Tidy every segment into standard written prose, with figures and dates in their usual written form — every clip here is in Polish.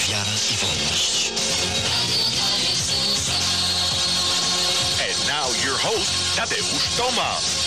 wiara i wolność. And now your host, Tadeusz Tomasz.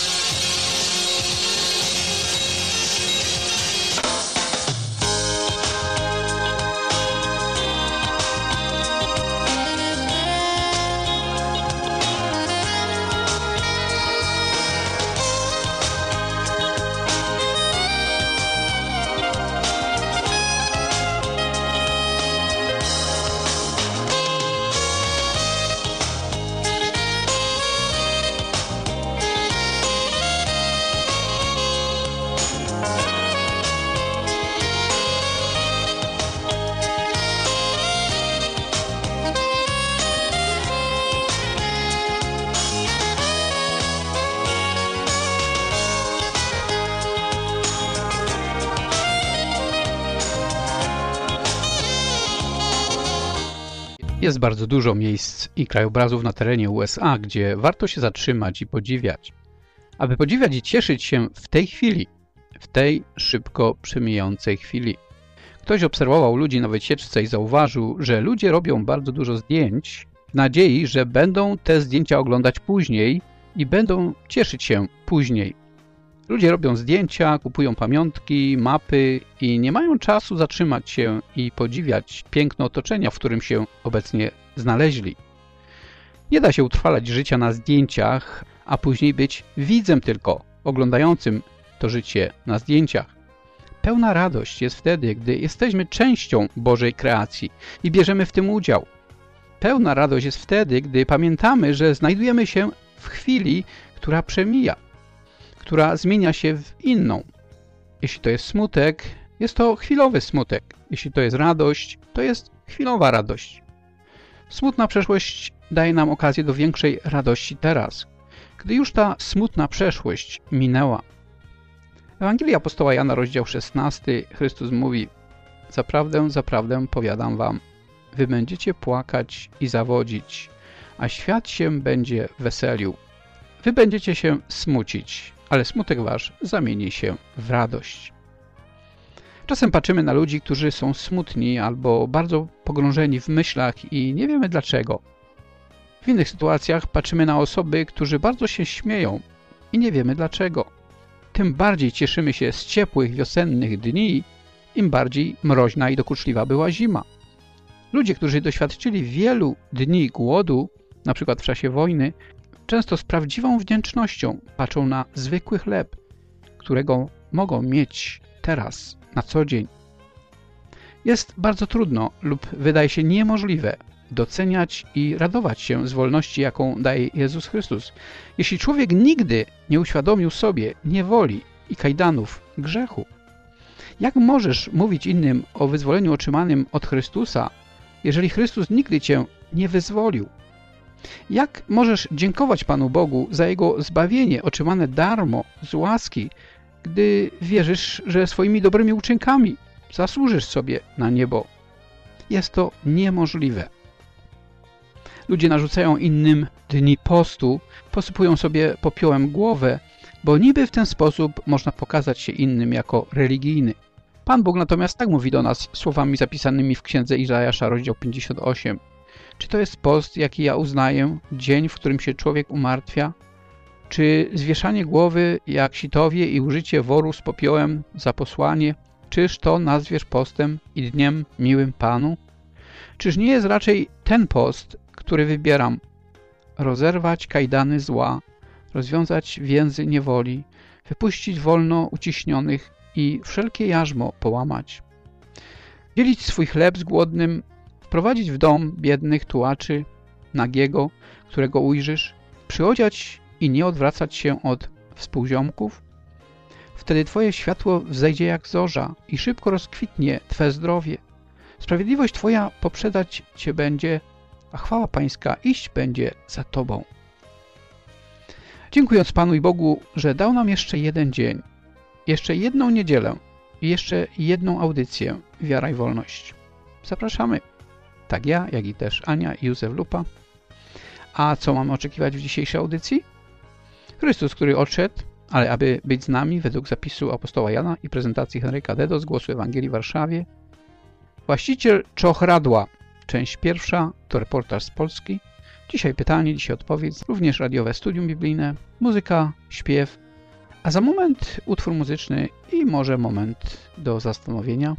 Jest bardzo dużo miejsc i krajobrazów na terenie USA, gdzie warto się zatrzymać i podziwiać. Aby podziwiać i cieszyć się w tej chwili, w tej szybko przemijającej chwili. Ktoś obserwował ludzi na wycieczce i zauważył, że ludzie robią bardzo dużo zdjęć w nadziei, że będą te zdjęcia oglądać później i będą cieszyć się później. Ludzie robią zdjęcia, kupują pamiątki, mapy i nie mają czasu zatrzymać się i podziwiać piękno otoczenia, w którym się obecnie znaleźli. Nie da się utrwalać życia na zdjęciach, a później być widzem tylko, oglądającym to życie na zdjęciach. Pełna radość jest wtedy, gdy jesteśmy częścią Bożej kreacji i bierzemy w tym udział. Pełna radość jest wtedy, gdy pamiętamy, że znajdujemy się w chwili, która przemija, która zmienia się w inną. Jeśli to jest smutek, jest to chwilowy smutek. Jeśli to jest radość, to jest chwilowa radość. Smutna przeszłość daje nam okazję do większej radości teraz, gdy już ta smutna przeszłość minęła. W Ewangelii apostoła Jana, rozdział 16, Chrystus mówi: Zaprawdę, zaprawdę powiadam wam, wy będziecie płakać i zawodzić, a świat się będzie weselił. Wy będziecie się smucić, ale smutek wasz zamieni się w radość. Czasem patrzymy na ludzi, którzy są smutni albo bardzo pogrążeni w myślach i nie wiemy dlaczego. W innych sytuacjach patrzymy na osoby, którzy bardzo się śmieją i nie wiemy dlaczego. Tym bardziej cieszymy się z ciepłych wiosennych dni, im bardziej mroźna i dokuczliwa była zima. Ludzie, którzy doświadczyli wielu dni głodu, na przykład w czasie wojny, często z prawdziwą wdzięcznością patrzą na zwykły chleb, którego mogą mieć teraz, na co dzień. Jest bardzo trudno lub wydaje się niemożliwe doceniać i radować się z wolności, jaką daje Jezus Chrystus, jeśli człowiek nigdy nie uświadomił sobie niewoli i kajdanów grzechu. Jak możesz mówić innym o wyzwoleniu otrzymanym od Chrystusa, jeżeli Chrystus nigdy cię nie wyzwolił? Jak możesz dziękować Panu Bogu za Jego zbawienie otrzymane darmo, z łaski, gdy wierzysz, że swoimi dobrymi uczynkami zasłużysz sobie na niebo? Jest to niemożliwe. Ludzie narzucają innym dni postu, posypują sobie popiołem głowę, bo niby w ten sposób można pokazać się innym jako religijny. Pan Bóg natomiast tak mówi do nas słowami zapisanymi w księdze Izajasza, rozdział 58. Czy to jest post, jaki ja uznaję, dzień, w którym się człowiek umartwia? Czy zwieszanie głowy jak sitowie i użycie woru z popiołem za posłanie? Czyż to nazwiesz postem i dniem miłym Panu? Czyż nie jest raczej ten post, który wybieram? Rozerwać kajdany zła, rozwiązać więzy niewoli, wypuścić wolno uciśnionych i wszelkie jarzmo połamać. Dzielić swój chleb z głodnym, wprowadzić w dom biednych tułaczy, nagiego, którego ujrzysz, przyodziać i nie odwracać się od współziomków? Wtedy Twoje światło wzejdzie jak zorza i szybko rozkwitnie Twe zdrowie. Sprawiedliwość Twoja poprzedzać Cię będzie, a chwała Pańska iść będzie za Tobą. Dziękując Panu i Bogu, że dał nam jeszcze jeden dzień, jeszcze jedną niedzielę i jeszcze jedną audycję Wiara i Wolność. Zapraszamy. Tak ja, jak i też Ania i Józef Lupa. A co mamy oczekiwać w dzisiejszej audycji? Chrystus, który odszedł, ale aby być z nami według zapisu apostoła Jana i prezentacji Henryka Dedo z Głosu Ewangelii w Warszawie, Właściciel czochradła. Część pierwsza to reportaż z Polski. Dzisiaj pytanie, dzisiaj odpowiedź. Również radiowe studium biblijne, muzyka, śpiew. A za moment utwór muzyczny i może moment do zastanowienia.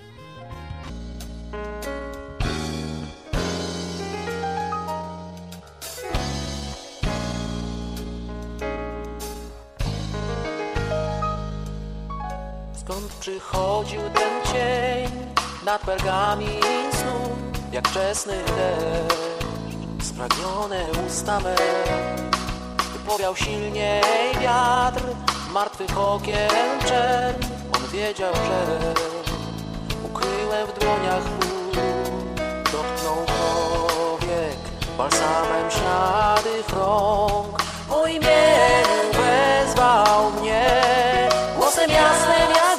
Skąd przychodził ten cień nad pergamin snu, jak wczesny deszcz, spragnione usta me. Wypowiał silniej wiatr, martwych okien czerń. On wiedział, że ukryłem w dłoniach ból. Dotknął powiek balsamem śladych rąk. Po imieniu wezwał mnie, głosem jasnym jak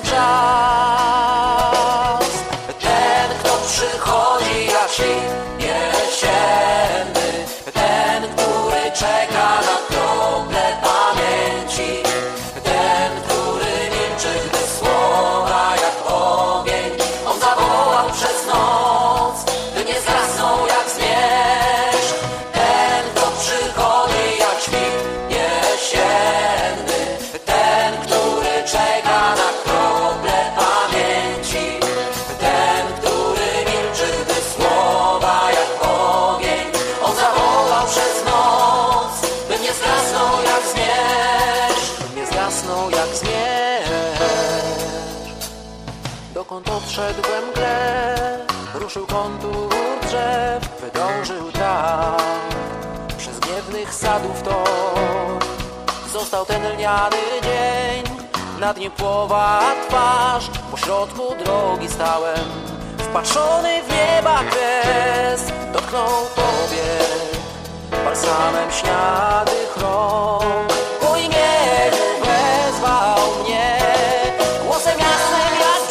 brzask. Ten, kto przychodzi jak świt jesienny, ten, który czeka na krople pamięci, ten, który milczy, gdy słowa jak ogień. On zawołał przez noc, by nie zgasnął jak zmierzch. Ten, kto przychodzi jak świt jesienny, ten, który czeka na krople pamięci, ten, który milczy, gdy słowa jak ogień. On zawołał przez noc, by nie zgasnął jak zmierzch, by nie zgasnął jak zmierzch. Dokąd odszedł we mgle, ruszył kontur drzew, wydążył tam przez gniewnych sadów tor. Został ten lniany dzień, nad nim płowa twarz. Pośrodku drogi stałem, wpatrzony w nieba kres. Dotknął powiek balsamem śniadych rąk. Po imieniu wezwał mnie, głosem jasnym jak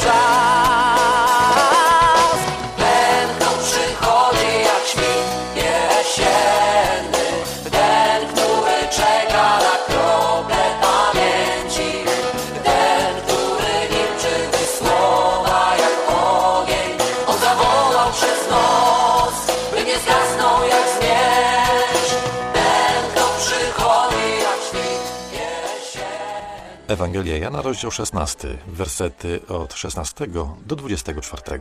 brzask. Ten, kto przychodzi jak świt jesienny, ten, który czeka na krople pamięci, ten, który milczy, gdy słowa jak ogień. On zawołał przez noc, by nie zgasnął jak zmierzch. Ten, kto przychodzi jak świt jesienny. Ewangelia Jana, rozdział 16, wersety od 16 do 24.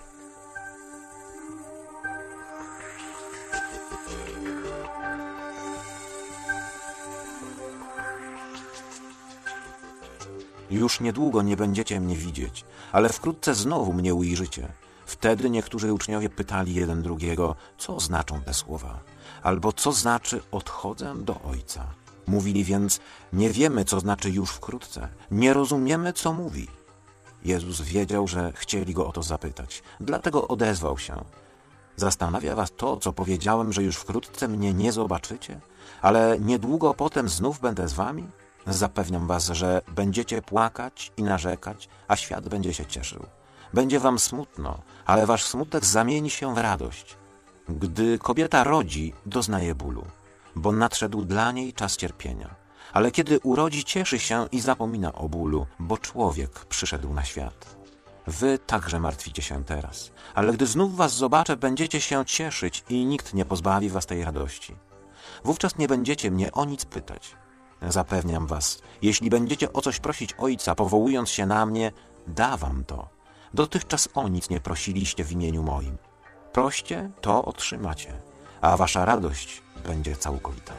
Już niedługo nie będziecie mnie widzieć, ale wkrótce znowu mnie ujrzycie. Wtedy niektórzy uczniowie pytali jeden drugiego, co znaczą te słowa, albo co znaczy odchodzę do Ojca. Mówili więc, nie wiemy, co znaczy już wkrótce, nie rozumiemy, co mówi. Jezus wiedział, że chcieli go o to zapytać, dlatego odezwał się. Zastanawia was to, co powiedziałem, że już wkrótce mnie nie zobaczycie, ale niedługo potem znów będę z wami? Zapewniam was, że będziecie płakać i narzekać, a świat będzie się cieszył. Będzie wam smutno, ale wasz smutek zamieni się w radość. Gdy kobieta rodzi, doznaje bólu, bo nadszedł dla niej czas cierpienia. Ale kiedy urodzi, cieszy się i zapomina o bólu, bo człowiek przyszedł na świat. Wy także martwicie się teraz, ale gdy znów was zobaczę, będziecie się cieszyć i nikt nie pozbawi was tej radości. Wówczas nie będziecie mnie o nic pytać. Zapewniam was, jeśli będziecie o coś prosić Ojca, powołując się na mnie, da wam to. Dotychczas o nic nie prosiliście w imieniu moim. Proście, to otrzymacie, a wasza radość będzie całkowita.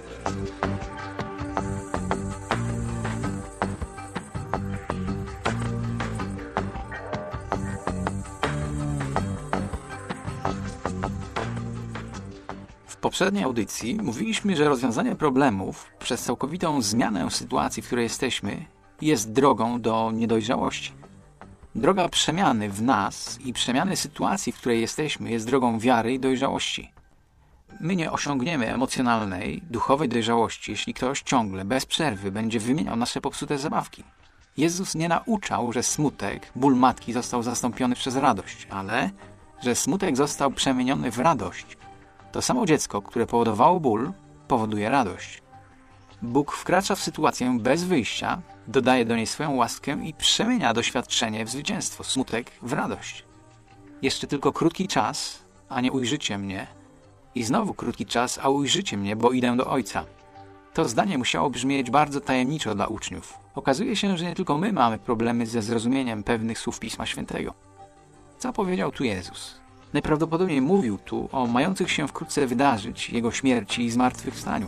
W poprzedniej audycji mówiliśmy, że rozwiązanie problemów przez całkowitą zmianę sytuacji, w której jesteśmy, jest drogą do niedojrzałości. Droga przemiany w nas i przemiany sytuacji, w której jesteśmy, jest drogą wiary i dojrzałości. My nie osiągniemy emocjonalnej, duchowej dojrzałości, jeśli ktoś ciągle, bez przerwy będzie wymieniał nasze popsute zabawki. Jezus nie nauczał, że smutek, ból matki został zastąpiony przez radość, ale że smutek został przemieniony w radość. To samo dziecko, które powodowało ból, powoduje radość. Bóg wkracza w sytuację bez wyjścia, dodaje do niej swoją łaskę i przemienia doświadczenie w zwycięstwo, smutek w radość. Jeszcze tylko krótki czas, a nie ujrzycie mnie. I znowu krótki czas, a ujrzycie mnie, bo idę do Ojca. To zdanie musiało brzmieć bardzo tajemniczo dla uczniów. Okazuje się, że nie tylko my mamy problemy ze zrozumieniem pewnych słów Pisma Świętego. Co powiedział tu Jezus? Najprawdopodobniej mówił tu o mających się wkrótce wydarzyć Jego śmierci i zmartwychwstaniu.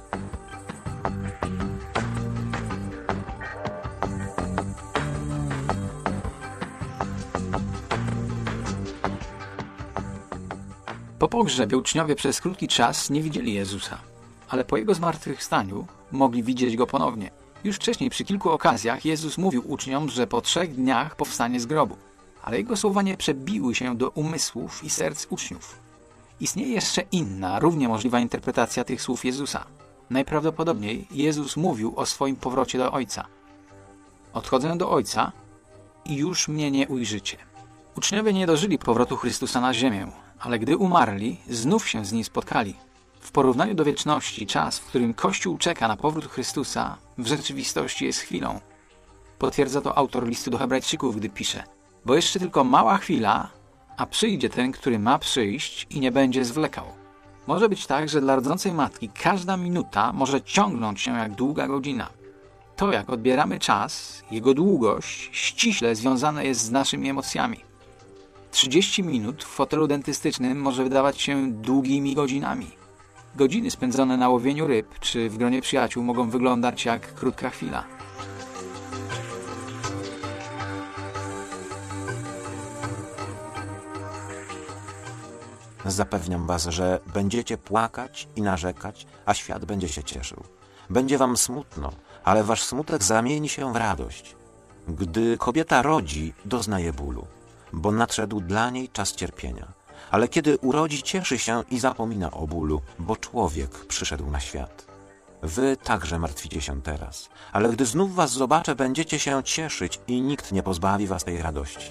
Po pogrzebie uczniowie przez krótki czas nie widzieli Jezusa, ale po Jego zmartwychwstaniu mogli widzieć Go ponownie. Już wcześniej przy kilku okazjach Jezus mówił uczniom, że po 3 dniach powstanie z grobu, ale Jego słowa nie przebiły się do umysłów i serc uczniów. Istnieje jeszcze inna, równie możliwa interpretacja tych słów Jezusa. Najprawdopodobniej Jezus mówił o swoim powrocie do Ojca. Odchodzę do Ojca i już mnie nie ujrzycie. Uczniowie nie dożyli powrotu Chrystusa na ziemię, ale gdy umarli, znów się z Nim spotkali. W porównaniu do wieczności, czas, w którym Kościół czeka na powrót Chrystusa, w rzeczywistości jest chwilą. Potwierdza to autor listu do Hebrajczyków, gdy pisze: bo jeszcze tylko mała chwila, a przyjdzie ten, który ma przyjść i nie będzie zwlekał. Może być tak, że dla rodzącej matki każda minuta może ciągnąć się jak długa godzina. To, jak odbieramy czas, jego długość, ściśle związane jest z naszymi emocjami. 30 minut w fotelu dentystycznym może wydawać się długimi godzinami. Godziny spędzone na łowieniu ryb czy w gronie przyjaciół mogą wyglądać jak krótka chwila. Zapewniam was, że będziecie płakać i narzekać, a świat będzie się cieszył. Będzie wam smutno, ale wasz smutek zamieni się w radość. Gdy kobieta rodzi, doznaje bólu, bo nadszedł dla niej czas cierpienia. Ale kiedy urodzi, cieszy się i zapomina o bólu, bo człowiek przyszedł na świat. Wy także martwicie się teraz, ale gdy znów was zobaczę, będziecie się cieszyć i nikt nie pozbawi was tej radości.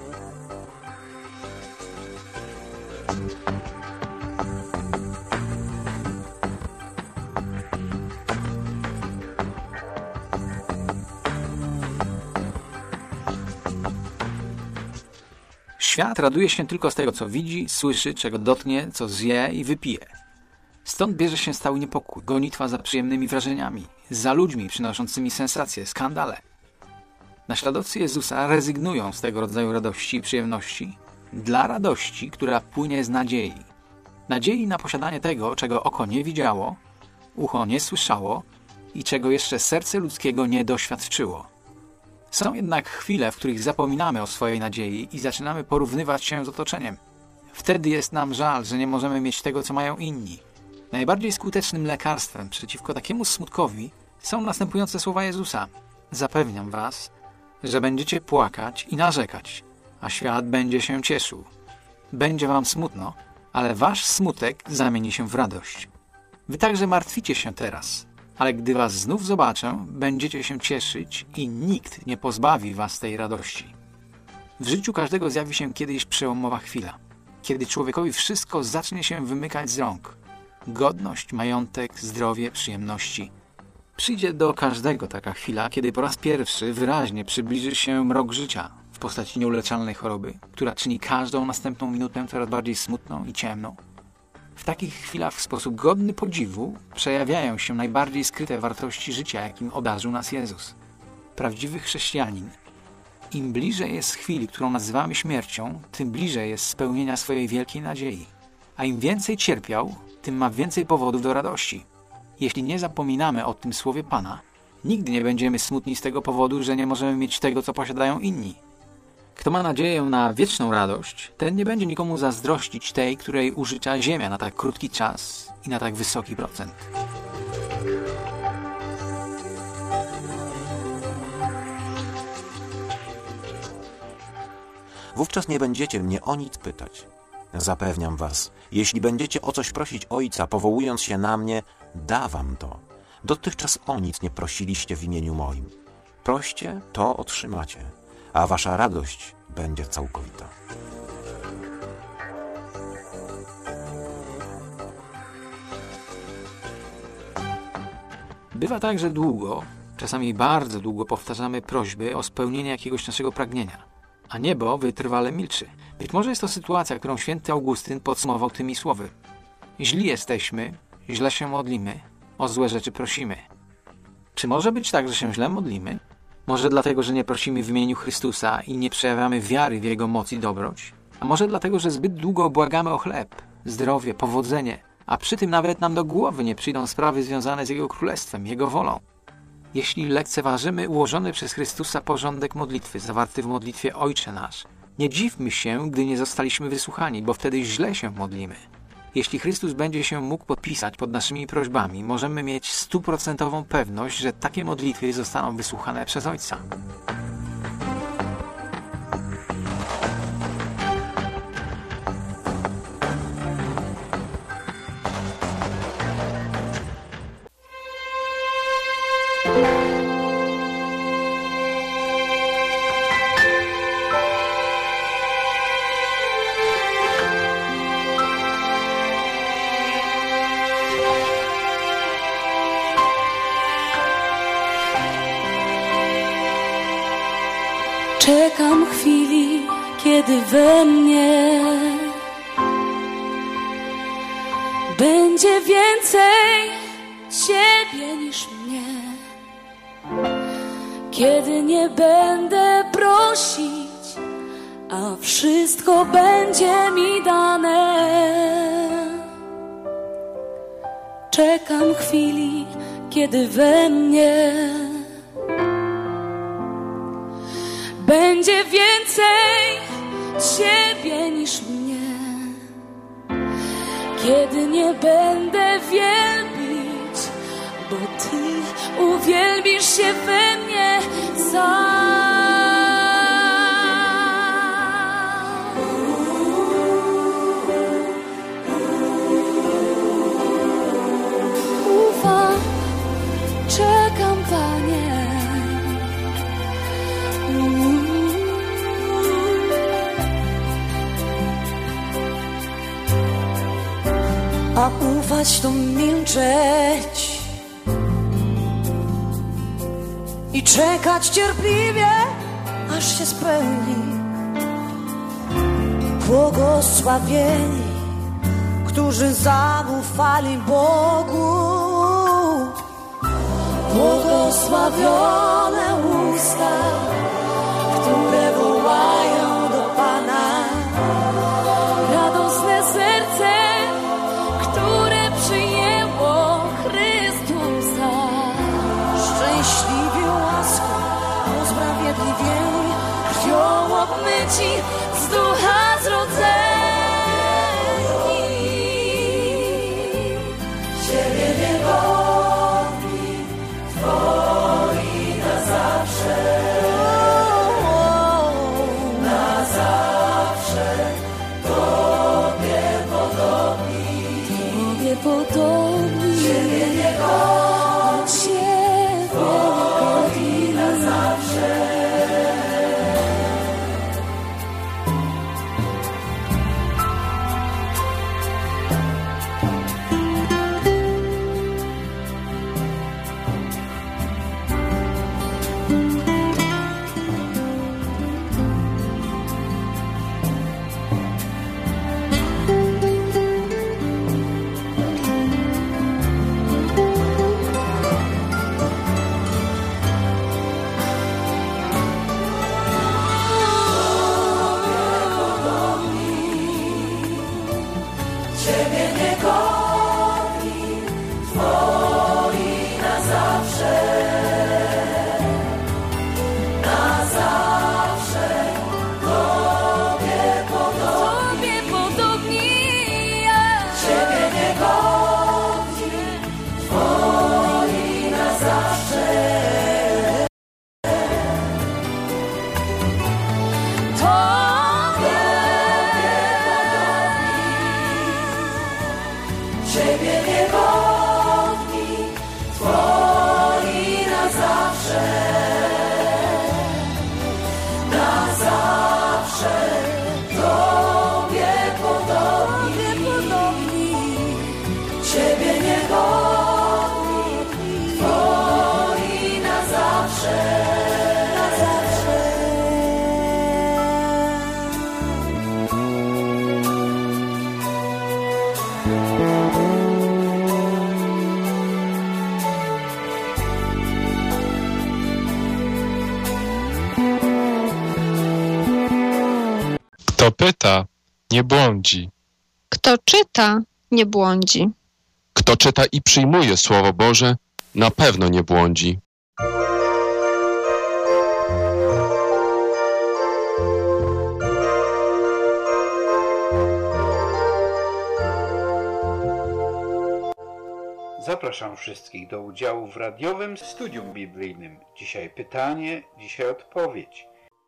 Świat raduje się tylko z tego, co widzi, słyszy, czego dotknie, co zje i wypije. Stąd bierze się stały niepokój, gonitwa za przyjemnymi wrażeniami, za ludźmi przynoszącymi sensacje, skandale. Naśladowcy Jezusa rezygnują z tego rodzaju radości i przyjemności dla radości, która płynie z nadziei. Nadziei na posiadanie tego, czego oko nie widziało, ucho nie słyszało i czego jeszcze serce ludzkiego nie doświadczyło. Są jednak chwile, w których zapominamy o swojej nadziei i zaczynamy porównywać się z otoczeniem. Wtedy jest nam żal, że nie możemy mieć tego, co mają inni. Najbardziej skutecznym lekarstwem przeciwko takiemu smutkowi są następujące słowa Jezusa. Zapewniam was, że będziecie płakać i narzekać, a świat będzie się cieszył. Będzie wam smutno, ale wasz smutek zamieni się w radość. Wy także martwicie się teraz, ale gdy was znów zobaczę, będziecie się cieszyć i nikt nie pozbawi was tej radości. W życiu każdego zjawi się kiedyś przełomowa chwila, kiedy człowiekowi wszystko zacznie się wymykać z rąk. Godność, majątek, zdrowie, przyjemności. Przyjdzie do każdego taka chwila, kiedy po raz pierwszy wyraźnie przybliży się mrok życia w postaci nieuleczalnej choroby, która czyni każdą następną minutę coraz bardziej smutną i ciemną. W takich chwilach w sposób godny podziwu przejawiają się najbardziej skryte wartości życia, jakim obdarzył nas Jezus. Prawdziwy chrześcijanin, im bliżej jest chwili, którą nazywamy śmiercią, tym bliżej jest spełnienia swojej wielkiej nadziei. A im więcej cierpiał, tym ma więcej powodów do radości. Jeśli nie zapominamy o tym słowie Pana, nigdy nie będziemy smutni z tego powodu, że nie możemy mieć tego, co posiadają inni. Kto ma nadzieję na wieczną radość, ten nie będzie nikomu zazdrościć tej, której użycza ziemia na tak krótki czas i na tak wysoki procent. Wówczas nie będziecie mnie o nic pytać. Zapewniam was, jeśli będziecie o coś prosić Ojca, powołując się na mnie, da wam to. Dotychczas o nic nie prosiliście w imieniu moim. Proście, to otrzymacie, a wasza radość będzie całkowita. Bywa tak, że długo, czasami bardzo długo powtarzamy prośby o spełnienie jakiegoś naszego pragnienia, a niebo wytrwale milczy. Być może jest to sytuacja, którą święty Augustyn podsumował tymi słowy. Źli jesteśmy, źle się modlimy, o złe rzeczy prosimy. Czy może być tak, że się źle modlimy? Może dlatego, że nie prosimy w imieniu Chrystusa i nie przejawiamy wiary w Jego moc i dobroć? A może dlatego, że zbyt długo błagamy o chleb, zdrowie, powodzenie, a przy tym nawet nam do głowy nie przyjdą sprawy związane z Jego Królestwem, Jego wolą? Jeśli lekceważymy ułożony przez Chrystusa porządek modlitwy zawarty w modlitwie Ojcze Nasz, nie dziwmy się, gdy nie zostaliśmy wysłuchani, bo wtedy źle się modlimy. Jeśli Chrystus będzie się mógł podpisać pod naszymi prośbami, możemy mieć 100% pewność, że takie modlitwy zostaną wysłuchane przez Ojca. Czekam chwili, kiedy we mnie będzie więcej Ciebie niż mnie. Kiedy nie będę prosić, a wszystko będzie mi dane. Czekam chwili, kiedy we mnie będzie więcej Ciebie niż mnie. Kiedy nie będę wielbić, bo Ty uwielbisz się we mnie sam. Ufam, czekam, Panie. A ufać to milczeć i czekać cierpliwie, aż się spełni. Błogosławieni, którzy zaufali Bogu. Błogosławione usta, które wołają do Pana. Radosne serce, które przyjęło Chrystusa. Szczęśliwi łaską, usprawiedliwieni, krwią obmyci, z ducha zrodzeni. Ciebie niegodni, Twoi na zawsze. Na zawsze Tobie podobni. Tobie podobni. Ciebie niegodni, Twoi na zawsze. Kto pyta, nie błądzi. Kto czyta, nie błądzi. Kto czyta i przyjmuje Słowo Boże, na pewno nie błądzi. Zapraszam wszystkich do udziału w radiowym studium biblijnym. Dzisiaj pytanie, dzisiaj odpowiedź.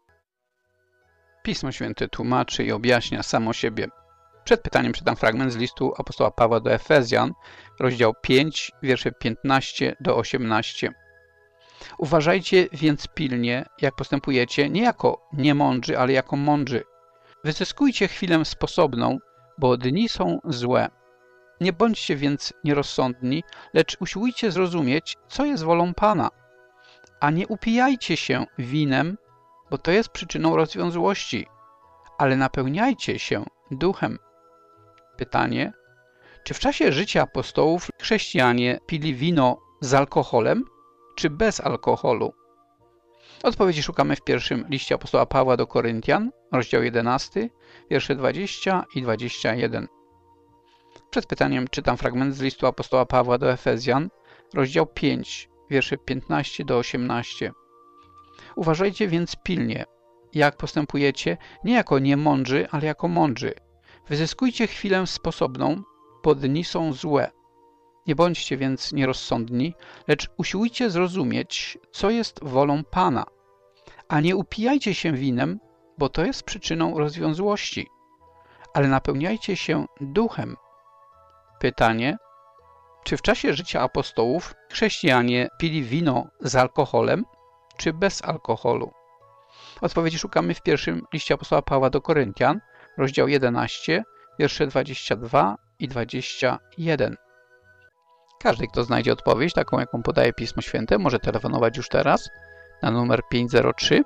Pismo Święte tłumaczy i objaśnia samo siebie. Przed pytaniem czytam fragment z listu apostoła Pawła do Efezjan, rozdział 5, wiersze 15 do 18. Uważajcie więc pilnie, jak postępujecie, nie jako niemądrzy, ale jako mądrzy. Wyzyskujcie chwilę sposobną, bo dni są złe. Nie bądźcie więc nierozsądni, lecz usiłujcie zrozumieć, co jest wolą Pana. A nie upijajcie się winem, bo to jest przyczyną rozwiązłości, ale napełniajcie się duchem. Pytanie: czy w czasie życia apostołów chrześcijanie pili wino z alkoholem, czy bez alkoholu? Odpowiedzi szukamy w pierwszym liście apostoła Pawła do Koryntian, rozdział 11, wiersze 20 i 21. Przed pytaniem czytam fragment z listu apostoła Pawła do Efezjan, rozdział 5, wiersze 15 do 18. Uważajcie więc pilnie, jak postępujecie, nie jako niemądrzy, ale jako mądrzy. Wyzyskujcie chwilę sposobną, bo dni są złe. Nie bądźcie więc nierozsądni, lecz usiłujcie zrozumieć, co jest wolą Pana. A nie upijajcie się winem, bo to jest przyczyną rozwiązłości, ale napełniajcie się duchem. Pytanie: czy w czasie życia apostołów chrześcijanie pili wino z alkoholem, czy bez alkoholu? Odpowiedzi szukamy w pierwszym liście apostoła Pawła do Koryntian, rozdział 11, wiersze 22 i 21. Każdy, kto znajdzie odpowiedź, taką jaką podaje Pismo Święte, może telefonować już teraz na numer 503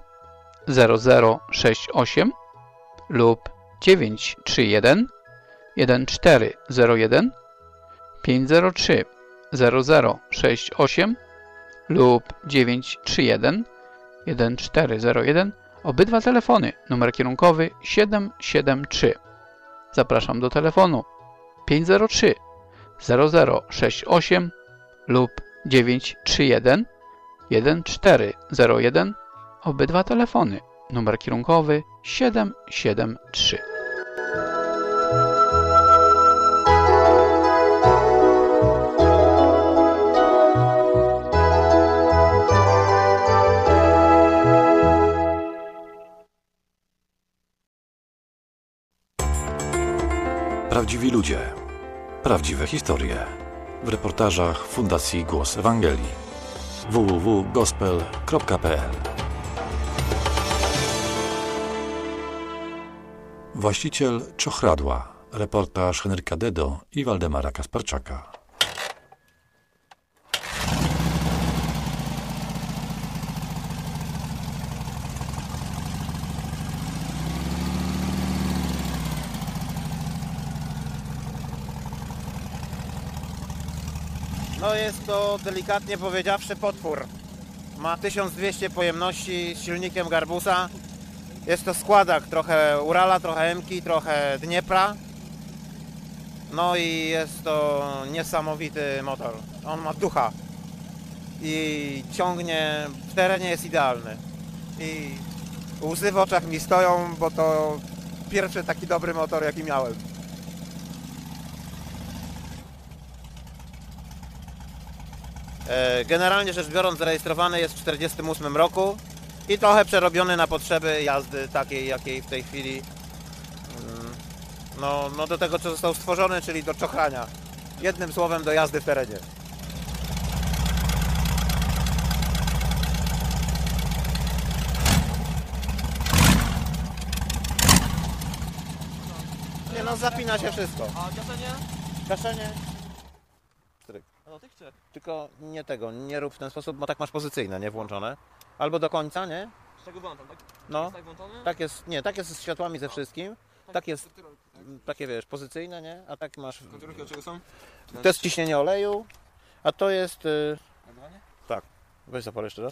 0068 lub 931 1401, 503 0068 lub 931 1401. Obydwa telefony, numer kierunkowy 773. Zapraszam do telefonu 503 0068 lub 931 1401. Obydwa telefony, numer kierunkowy 773. Prawdziwi ludzie. Prawdziwe historie. W reportażach Fundacji Głos Ewangelii. www.gospel.pl. Właściciel czochradła. Reportaż Henryka Dedo i Waldemara Kasparczaka. No jest to, delikatnie powiedziawszy, potwór. Ma 1200 pojemności z silnikiem Garbusa. Jest to składak, trochę Urala, trochę Emki, trochę Dniepra. No i jest to niesamowity motor. On ma ducha i ciągnie, w terenie jest idealny. I łzy w oczach mi stoją, bo to pierwszy taki dobry motor, jaki miałem. Generalnie rzecz biorąc, zarejestrowany jest w 1948 roku i trochę przerobiony na potrzeby jazdy takiej, jakiej w tej chwili no do tego, co został stworzony, czyli do czochrania. Jednym słowem, do jazdy w terenie. Nie no, zapina się wszystko. A gaszenie? Gaszenie? Dotychczas. Tylko nie tego, nie rób w ten sposób, bo tak masz pozycyjne, nie włączone. Albo do końca, nie? Z czego włączam, tak? No. Jest tak włączony? Tak jest, nie, tak jest z światłami ze wszystkim. Tak jest, takie wiesz, pozycyjne, nie? A tak masz... Kontrolki od czego są? To jest ciśnienie oleju, a to jest... Tak, weź zapal jeszcze raz.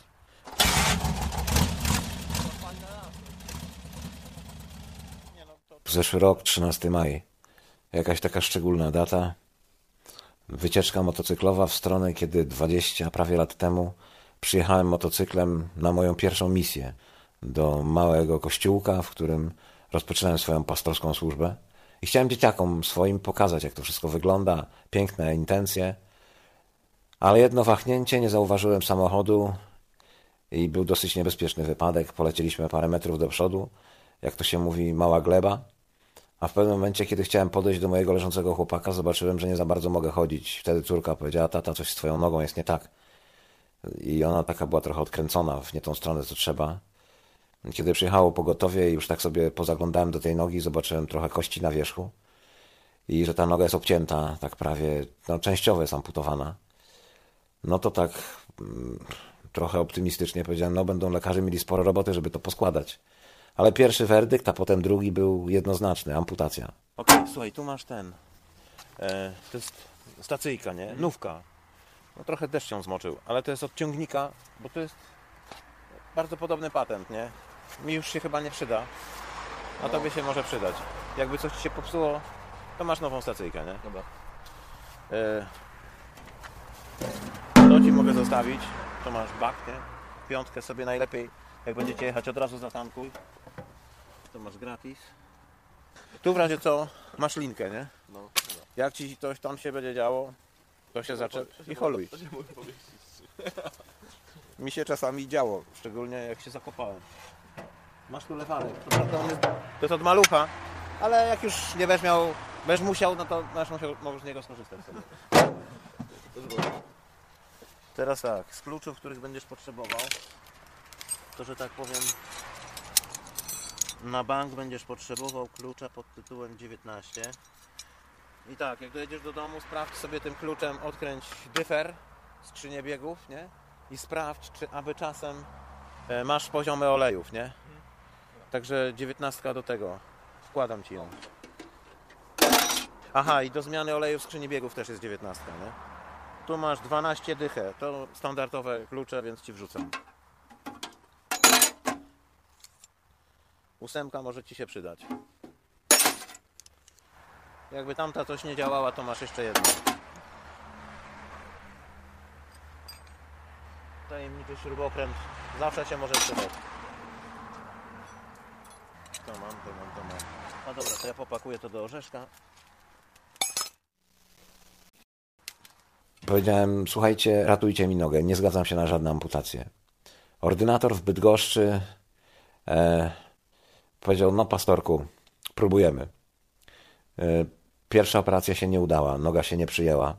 Zeszły rok, 13 maj. Jakaś taka szczególna data. Wycieczka motocyklowa w stronę, kiedy 20 prawie lat temu przyjechałem motocyklem na moją pierwszą misję do małego kościółka, w którym rozpoczynałem swoją pastorską służbę. I chciałem dzieciakom swoim pokazać, jak to wszystko wygląda, piękne intencje. Ale jedno wahnięcie, nie zauważyłem samochodu i był dosyć niebezpieczny wypadek. Polecieliśmy parę metrów do przodu, jak to się mówi, mała gleba. A w pewnym momencie, kiedy chciałem podejść do mojego leżącego chłopaka, zobaczyłem, że nie za bardzo mogę chodzić. Wtedy córka powiedziała: tata, coś z twoją nogą jest nie tak. I ona taka była trochę odkręcona w nie tą stronę, co trzeba. Kiedy przyjechało pogotowie i już tak sobie pozaglądałem do tej nogi, zobaczyłem trochę kości na wierzchu i że ta noga jest obcięta, tak prawie, no częściowo jest amputowana. No to tak trochę optymistycznie powiedziałem, no będą lekarze mieli sporo roboty, żeby to poskładać. Ale pierwszy werdykt, a potem drugi był jednoznaczny, amputacja. Okej, słuchaj, tu masz ten, to jest stacyjka, nie? Nówka. No trochę deszcz ją zmoczył, ale to jest od ciągnika, bo to jest bardzo podobny patent, nie? Mi już się chyba nie przyda, a tobie się może przydać. Jakby coś ci się popsuło, to masz nową stacyjkę, nie? Dobra. To ci mogę zostawić, to masz bak, nie? Piątkę sobie najlepiej, jak będziecie jechać, od razu zatankuj. To masz gratis. Tu w razie co, masz linkę, nie? No. Jak ci coś tam się będzie działo, to się zaczep i holuj. Mi się czasami działo, szczególnie jak się zakopałem. Masz tu lewarek, to prawda to jest od malucha, ale jak już nie będziesz musiał, no to możesz z niego skorzystać sobie. Teraz tak, z kluczów, których będziesz potrzebował, to że tak powiem, na bank będziesz potrzebował klucza pod tytułem 19. I tak, jak dojedziesz do domu, sprawdź sobie tym kluczem, odkręć dyfer, skrzynię biegów, nie? I sprawdź, czy aby czasem masz poziomy olejów, nie? Także 19 do tego, wkładam ci ją. Aha, i do zmiany oleju w skrzyni biegów też jest 19, nie? Tu masz 12 dychę, to standardowe klucze, więc ci wrzucam. 8 może ci się przydać. Jakby tamta coś nie działała, to masz jeszcze jedno. Tajemniczy śrubokręt zawsze się może przydać. To mam. No dobra, to ja popakuję to do orzeszka. Powiedziałem: słuchajcie, ratujcie mi nogę, nie zgadzam się na żadne amputacje. Ordynator w Bydgoszczy powiedział: no pastorku, próbujemy. Pierwsza operacja się nie udała, noga się nie przyjęła.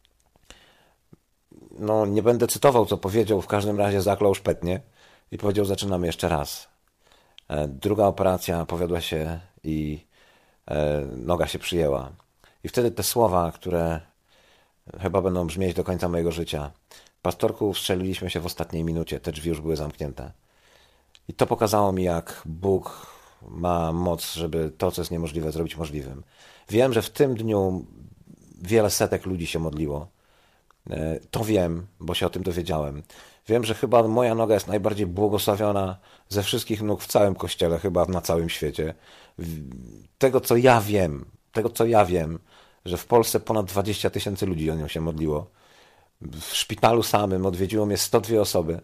No nie będę cytował, co powiedział, w każdym razie zaklął szpetnie i powiedział: zaczynamy jeszcze raz. Druga operacja powiodła się i noga się przyjęła. I wtedy te słowa, które chyba będą brzmieć do końca mojego życia: pastorku, wstrzeliliśmy się w ostatniej minucie, te drzwi już były zamknięte. I to pokazało mi, jak Bóg ma moc, żeby to, co jest niemożliwe, zrobić możliwym. Wiem, że w tym dniu wiele setek ludzi się modliło. To wiem, bo się o tym dowiedziałem. Wiem, że chyba moja noga jest najbardziej błogosławiona ze wszystkich nóg w całym Kościele, chyba na całym świecie. Tego, co ja wiem, że w Polsce ponad 20 000 ludzi o nią się modliło. W szpitalu samym odwiedziło mnie 102 osoby.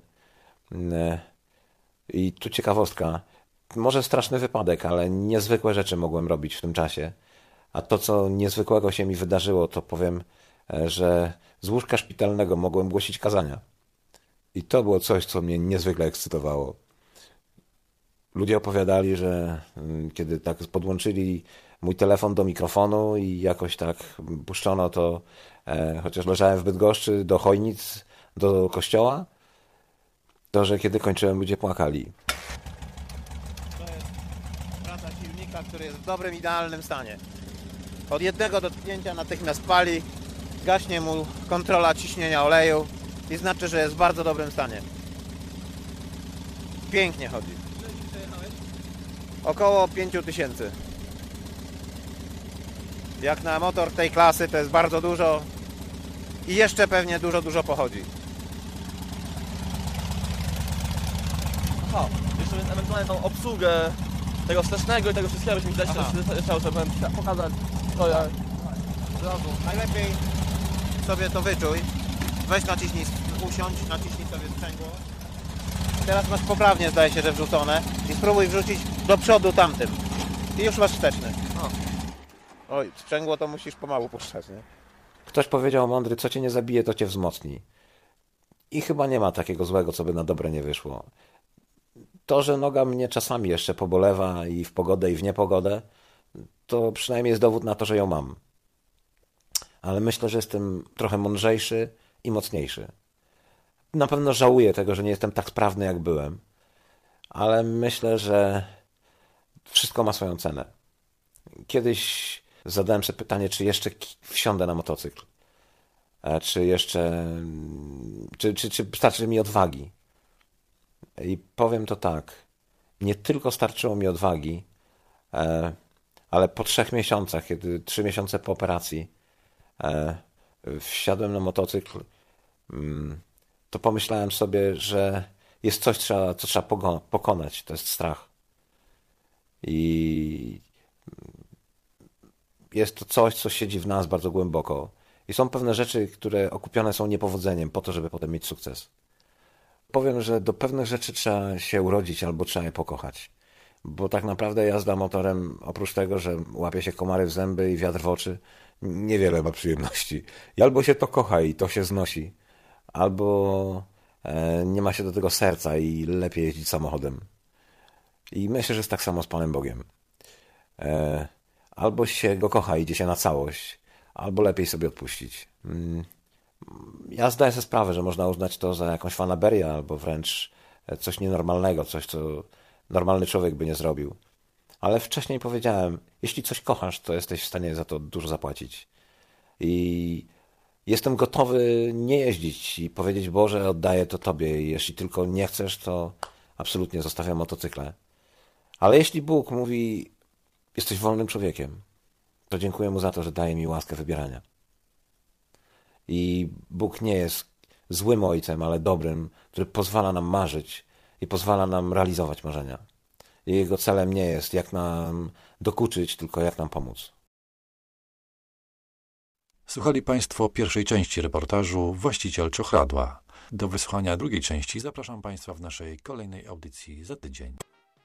I tu ciekawostka. Może straszny wypadek, ale niezwykłe rzeczy mogłem robić w tym czasie. A to, co niezwykłego się mi wydarzyło, to powiem, że z łóżka szpitalnego mogłem głosić kazania. I to było coś, co mnie niezwykle ekscytowało. Ludzie opowiadali, że kiedy tak podłączyli mój telefon do mikrofonu i jakoś tak puszczono to, chociaż leżałem w Bydgoszczy, do Chojnic, do kościoła, to, że kiedy kończyłem, ludzie płakali. To jest praca silnika, który jest w dobrym, idealnym stanie. Od jednego dotknięcia natychmiast pali, gaśnie mu kontrola ciśnienia oleju i znaczy, że jest w bardzo dobrym stanie. Pięknie chodzi. Około 5000. Jak na motor tej klasy to jest bardzo dużo i jeszcze pewnie dużo pochodzi. Aha, jeszcze ewentualnie tą obsługę tego wstecznego i tego wszystkiego byśmy chciał sobie pokazać. To ja... Najlepiej sobie to wyczuj. Weź naciśnij, usiądź, naciśnij sobie sprzęgło. Teraz masz poprawnie, zdaje się, że wrzucone. I spróbuj wrzucić do przodu tamtym. I już masz wsteczny. Oj, sprzęgło to musisz pomału puszczać, nie? Ktoś powiedział mądry, co cię nie zabije, to cię wzmocni. I chyba nie ma takiego złego, co by na dobre nie wyszło. To, że noga mnie czasami jeszcze pobolewa i w pogodę, i w niepogodę, to przynajmniej jest dowód na to, że ją mam. Ale myślę, że jestem trochę mądrzejszy i mocniejszy. Na pewno żałuję tego, że nie jestem tak sprawny, jak byłem. Ale myślę, że wszystko ma swoją cenę. Kiedyś zadałem sobie pytanie, czy jeszcze wsiądę na motocykl. Czy jeszcze... Czy starczy mi odwagi. I powiem to tak. Nie tylko starczyło mi odwagi, ale po 3 miesiącach, kiedy 3 miesiące po operacji wsiadłem na motocykl, to pomyślałem sobie, że jest coś, co trzeba pokonać. To jest strach. I jest to coś, co siedzi w nas bardzo głęboko. I są pewne rzeczy, które okupione są niepowodzeniem po to, żeby potem mieć sukces. Powiem, że do pewnych rzeczy trzeba się urodzić albo trzeba je pokochać. Bo tak naprawdę jazda motorem, oprócz tego, że łapie się komary w zęby i wiatr w oczy, niewiele ma przyjemności. I albo się to kocha i to się znosi, albo nie ma się do tego serca i lepiej jeździć samochodem. I myślę, że jest tak samo z Panem Bogiem. Albo się go kocha i idzie się na całość, albo lepiej sobie odpuścić. Ja zdaję sobie sprawę, że można uznać to za jakąś fanaberię, albo wręcz coś nienormalnego, coś, co normalny człowiek by nie zrobił. Ale wcześniej powiedziałem, jeśli coś kochasz, to jesteś w stanie za to dużo zapłacić. I jestem gotowy nie jeździć i powiedzieć, Boże, oddaję to Tobie i jeśli tylko nie chcesz, to absolutnie zostawiam motocykle. Ale jeśli Bóg mówi, jesteś wolnym człowiekiem, to dziękuję Mu za to, że daje mi łaskę wybierania. I Bóg nie jest złym ojcem, ale dobrym, który pozwala nam marzyć i pozwala nam realizować marzenia. I Jego celem nie jest, jak nam dokuczyć, tylko jak nam pomóc. Słuchali Państwo pierwszej części reportażu Właściciel Czochradła. Do wysłuchania drugiej części zapraszam Państwa w naszej kolejnej audycji za tydzień.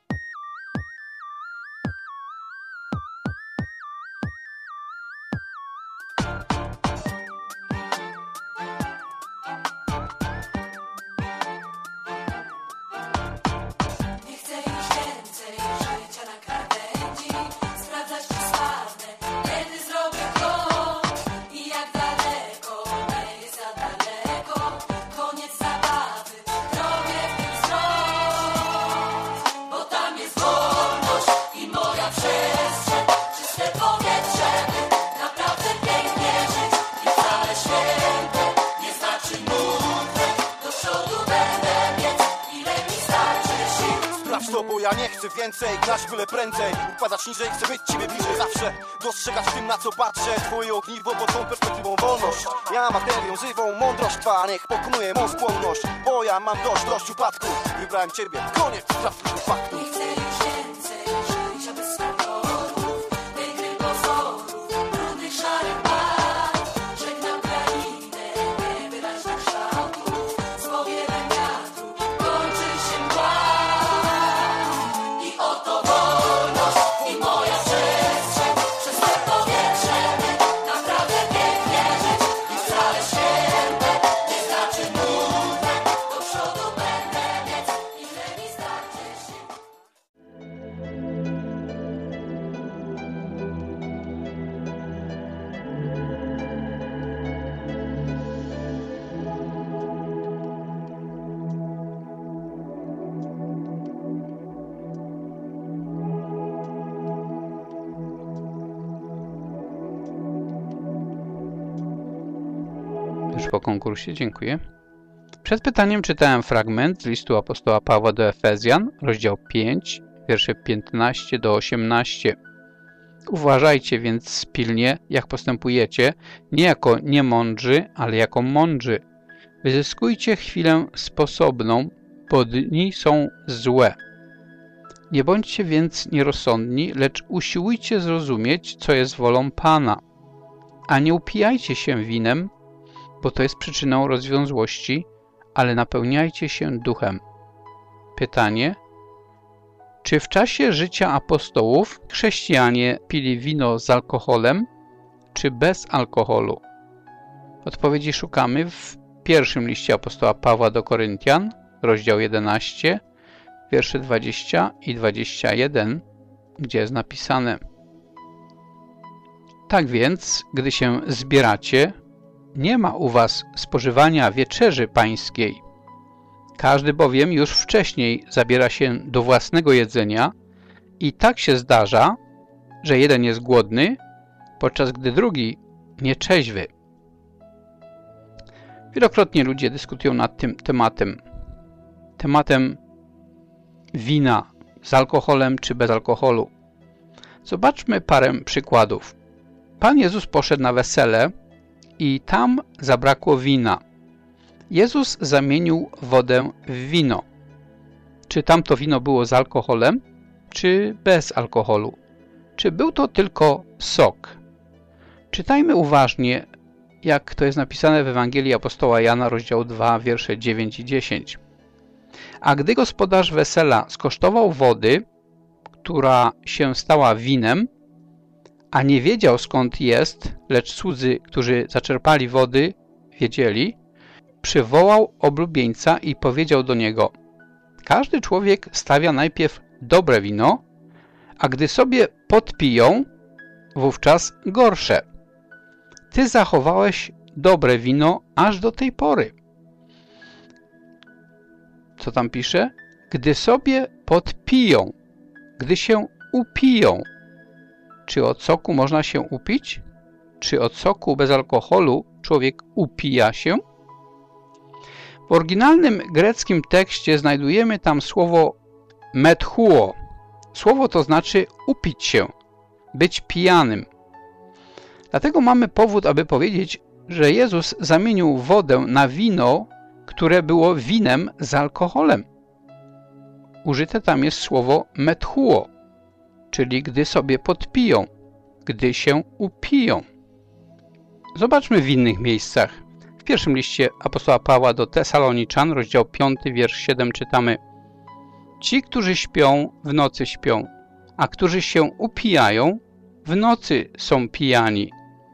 Więcej, grasz byle prędzej, upadać niżej, chcę być ciebie bliżej zawsze. Dostrzegać w tym, na co patrzę, twoje ogniwo, bo tą perspektywą wolność. Ja materią żywą, mądrość twa, niech pokonuje mą skłonność. Bo ja mam dość upadków, wybrałem ciebie, koniec, sprawdź faktu. Już po konkursie, dziękuję. Przed pytaniem czytałem fragment z listu apostoła Pawła do Efezjan, rozdział 5, wiersze 15 do 18. Uważajcie więc pilnie, jak postępujecie, nie jako niemądrzy, ale jako mądrzy. Wyzyskujcie chwilę sposobną, bo dni są złe. Nie bądźcie więc nierozsądni, lecz usiłujcie zrozumieć, co jest wolą Pana. A nie upijajcie się winem, bo to jest przyczyną rozwiązłości, ale napełniajcie się duchem. Pytanie: czy w czasie życia apostołów chrześcijanie pili wino z alkoholem, czy bez alkoholu? Odpowiedzi szukamy w pierwszym liście apostoła Pawła do Koryntian, rozdział 11, wiersze 20 i 21, gdzie jest napisane: tak więc, gdy się zbieracie, nie ma u was spożywania wieczerzy pańskiej. Każdy bowiem już wcześniej zabiera się do własnego jedzenia i tak się zdarza, że jeden jest głodny, podczas gdy drugi nieczeźwy. Wielokrotnie ludzie dyskutują nad tym tematem wina z alkoholem czy bez alkoholu. Zobaczmy parę przykładów. Pan Jezus poszedł na wesele i tam zabrakło wina. Jezus zamienił wodę w wino. Czy tamto wino było z alkoholem, czy bez alkoholu? Czy był to tylko sok? Czytajmy uważnie, jak to jest napisane w Ewangelii apostoła Jana, rozdział 2, wiersze 9 i 10. A gdy gospodarz wesela skosztował wody, która się stała winem, a nie wiedział, skąd jest, lecz cudzy, którzy zaczerpali wody, wiedzieli, przywołał oblubieńca i powiedział do niego: każdy człowiek stawia najpierw dobre wino, a gdy sobie podpiją, wówczas gorsze. Ty zachowałeś dobre wino aż do tej pory. Co tam pisze? Gdy sobie podpiją, gdy się upiją. Czy od soku można się upić? Czy od soku bez alkoholu człowiek upija się? W oryginalnym greckim tekście znajdujemy tam słowo methuo. Słowo to znaczy upić się, być pijanym. Dlatego mamy powód, aby powiedzieć, że Jezus zamienił wodę na wino, które było winem z alkoholem. Użyte tam jest słowo methuo, czyli gdy sobie podpiją, gdy się upiją. Zobaczmy w innych miejscach. W pierwszym liście apostoła Pawła do Tesaloniczan, rozdział 5, wiersz 7 czytamy: ci, którzy śpią, w nocy śpią, a którzy się upijają, w nocy są pijani.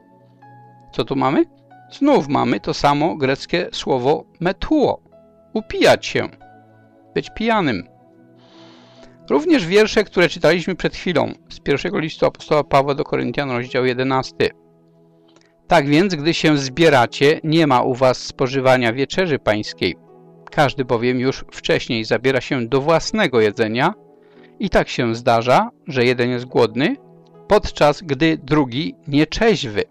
Co tu mamy? Znów mamy to samo greckie słowo methuo. Upijać się, być pijanym. Również wiersze, które czytaliśmy przed chwilą z pierwszego listu apostoła Pawła do Koryntian, rozdział 11. Tak więc, gdy się zbieracie, nie ma u was spożywania wieczerzy pańskiej. Każdy bowiem już wcześniej zabiera się do własnego jedzenia i tak się zdarza, że jeden jest głodny, podczas gdy drugi nieczeźwy.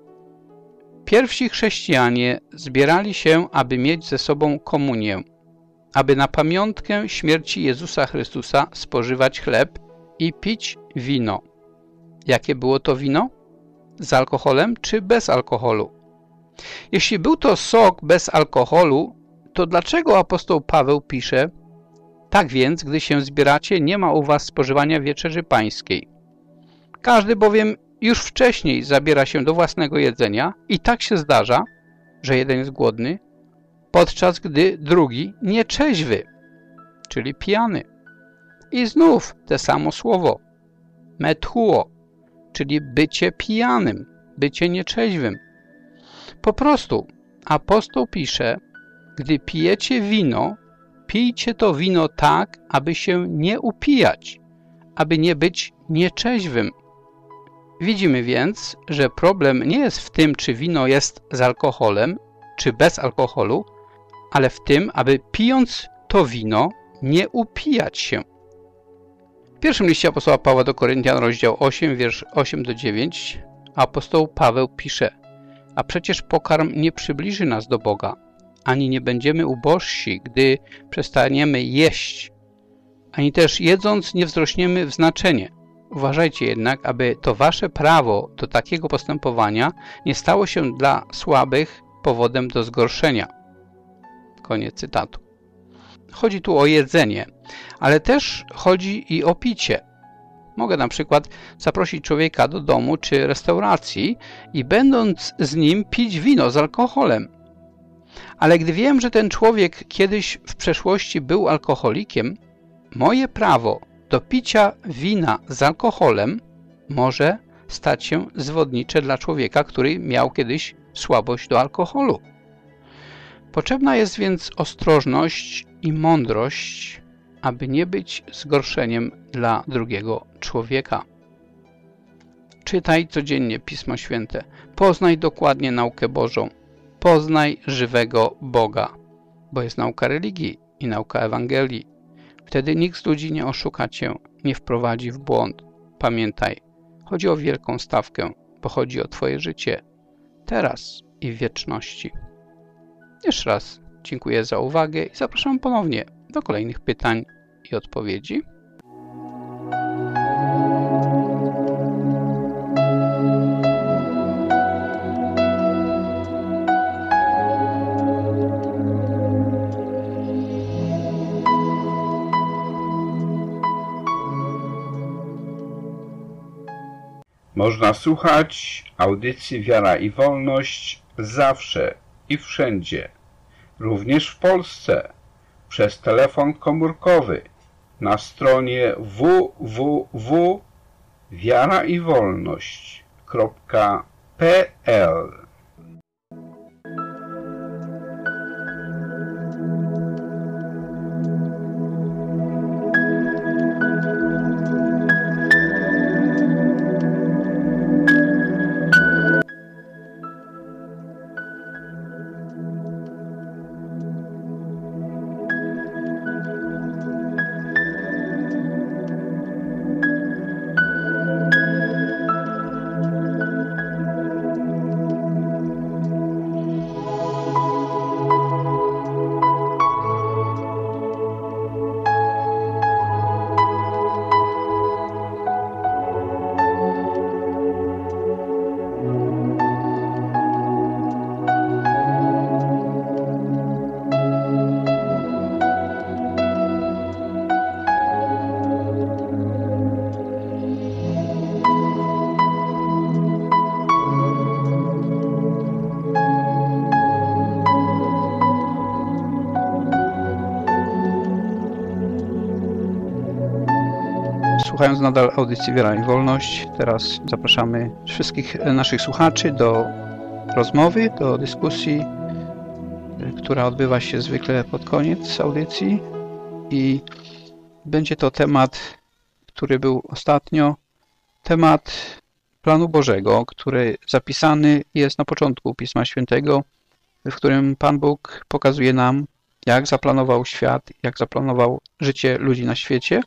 Pierwsi chrześcijanie zbierali się, aby mieć ze sobą komunię, aby na pamiątkę śmierci Jezusa Chrystusa spożywać chleb i pić wino. Jakie było to wino? Z alkoholem czy bez alkoholu? Jeśli był to sok bez alkoholu, to dlaczego apostoł Paweł pisze: tak więc, gdy się zbieracie, nie ma u was spożywania wieczerzy pańskiej. Każdy bowiem już wcześniej zabiera się do własnego jedzenia i tak się zdarza, że jeden jest głodny, podczas gdy drugi nieczeźwy, czyli pijany. I znów te samo słowo, methuo, czyli bycie pijanym, bycie nieczeźwym. Po prostu apostoł pisze: gdy pijecie wino, pijcie to wino tak, aby się nie upijać, aby nie być nieczeźwym. Widzimy więc, że problem nie jest w tym, czy wino jest z alkoholem, czy bez alkoholu, ale w tym, aby pijąc to wino, nie upijać się. W pierwszym liście apostoła Pawła do Koryntian, rozdział 8, wiersz 8 do 9, apostoł Paweł pisze: a przecież pokarm nie przybliży nas do Boga, ani nie będziemy ubożsi, gdy przestaniemy jeść, ani też jedząc nie wzrośniemy w znaczenie. Uważajcie jednak, aby to wasze prawo do takiego postępowania nie stało się dla słabych powodem do zgorszenia. Koniec cytatu. Chodzi tu o jedzenie, ale też chodzi i o picie. Mogę na przykład zaprosić człowieka do domu czy restauracji i będąc z nim pić wino z alkoholem. Ale gdy wiem, że ten człowiek kiedyś w przeszłości był alkoholikiem, moje prawo do picia wina z alkoholem może stać się zwodnicze dla człowieka, który miał kiedyś słabość do alkoholu. Potrzebna jest więc ostrożność i mądrość, aby nie być zgorszeniem dla drugiego człowieka. Czytaj codziennie Pismo Święte. Poznaj dokładnie naukę Bożą. Poznaj żywego Boga, bo jest nauka religii i nauka Ewangelii. Wtedy nikt z ludzi nie oszuka cię, nie wprowadzi w błąd. Pamiętaj, chodzi o wielką stawkę, bo chodzi o twoje życie, teraz i w wieczności. Jeszcze raz dziękuję za uwagę i zapraszam ponownie do kolejnych pytań i odpowiedzi. Można słuchać audycji Wiara i Wolność zawsze i wszędzie, również w Polsce, przez telefon komórkowy na stronie www.wiaraiwolność.pl. Słuchając nadal audycji Wiara i Wolność, teraz zapraszamy wszystkich naszych słuchaczy do rozmowy, do dyskusji, która odbywa się zwykle pod koniec audycji i będzie to temat, który był ostatnio, temat planu Bożego, który zapisany jest na początku Pisma Świętego, w którym Pan Bóg pokazuje nam, jak zaplanował świat, jak zaplanował życie ludzi na świecie.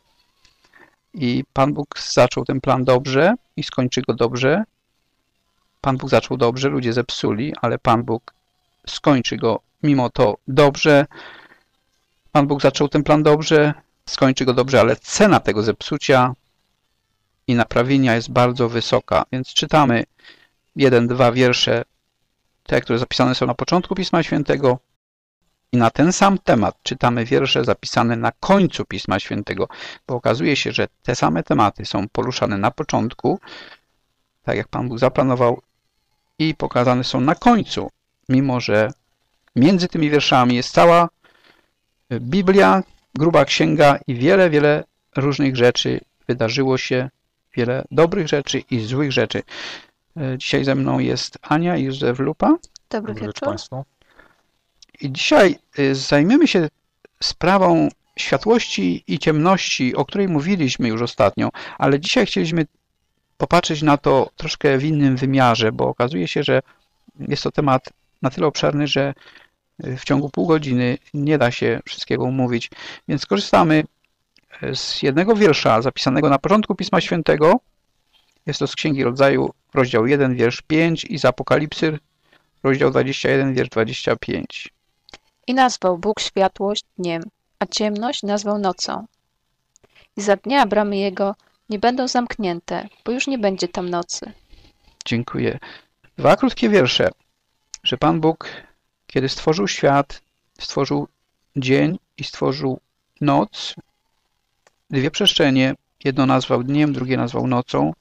I Pan Bóg zaczął ten plan dobrze i skończy go dobrze. Pan Bóg zaczął dobrze, ludzie zepsuli, ale Pan Bóg skończy go mimo to dobrze. Pan Bóg zaczął ten plan dobrze, skończy go dobrze, ale cena tego zepsucia i naprawienia jest bardzo wysoka. Więc czytamy 1-2 wiersze, te, które zapisane są na początku Pisma Świętego. I na ten sam temat czytamy wiersze zapisane na końcu Pisma Świętego, bo okazuje się, że te same tematy są poruszane na początku, tak jak Pan Bóg zaplanował, i pokazane są na końcu, mimo że między tymi wierszami jest cała Biblia, gruba księga i wiele, wiele różnych rzeczy wydarzyło się, wiele dobrych rzeczy i złych rzeczy. Dzisiaj ze mną jest Ania i Józef Lupa. Dobry wieczór Państwu. I dzisiaj zajmiemy się sprawą światłości i ciemności, o której mówiliśmy już ostatnio, ale dzisiaj chcieliśmy popatrzeć na to troszkę w innym wymiarze, bo okazuje się, że jest to temat na tyle obszerny, że w ciągu pół godziny nie da się wszystkiego omówić. Więc korzystamy z jednego wiersza zapisanego na początku Pisma Świętego. Jest to z Księgi Rodzaju, rozdział 1, wiersz 5 i z Apokalipsy, rozdział 21, wiersz 25. I nazwał Bóg światłość dniem, a ciemność nazwał nocą. I za dnia bramy jego nie będą zamknięte, bo już nie będzie tam nocy. Dziękuję. 2 krótkie wiersze, że Pan Bóg, kiedy stworzył świat, stworzył dzień i stworzył noc, 2 przestrzenie, jedno nazwał dniem, drugie nazwał nocą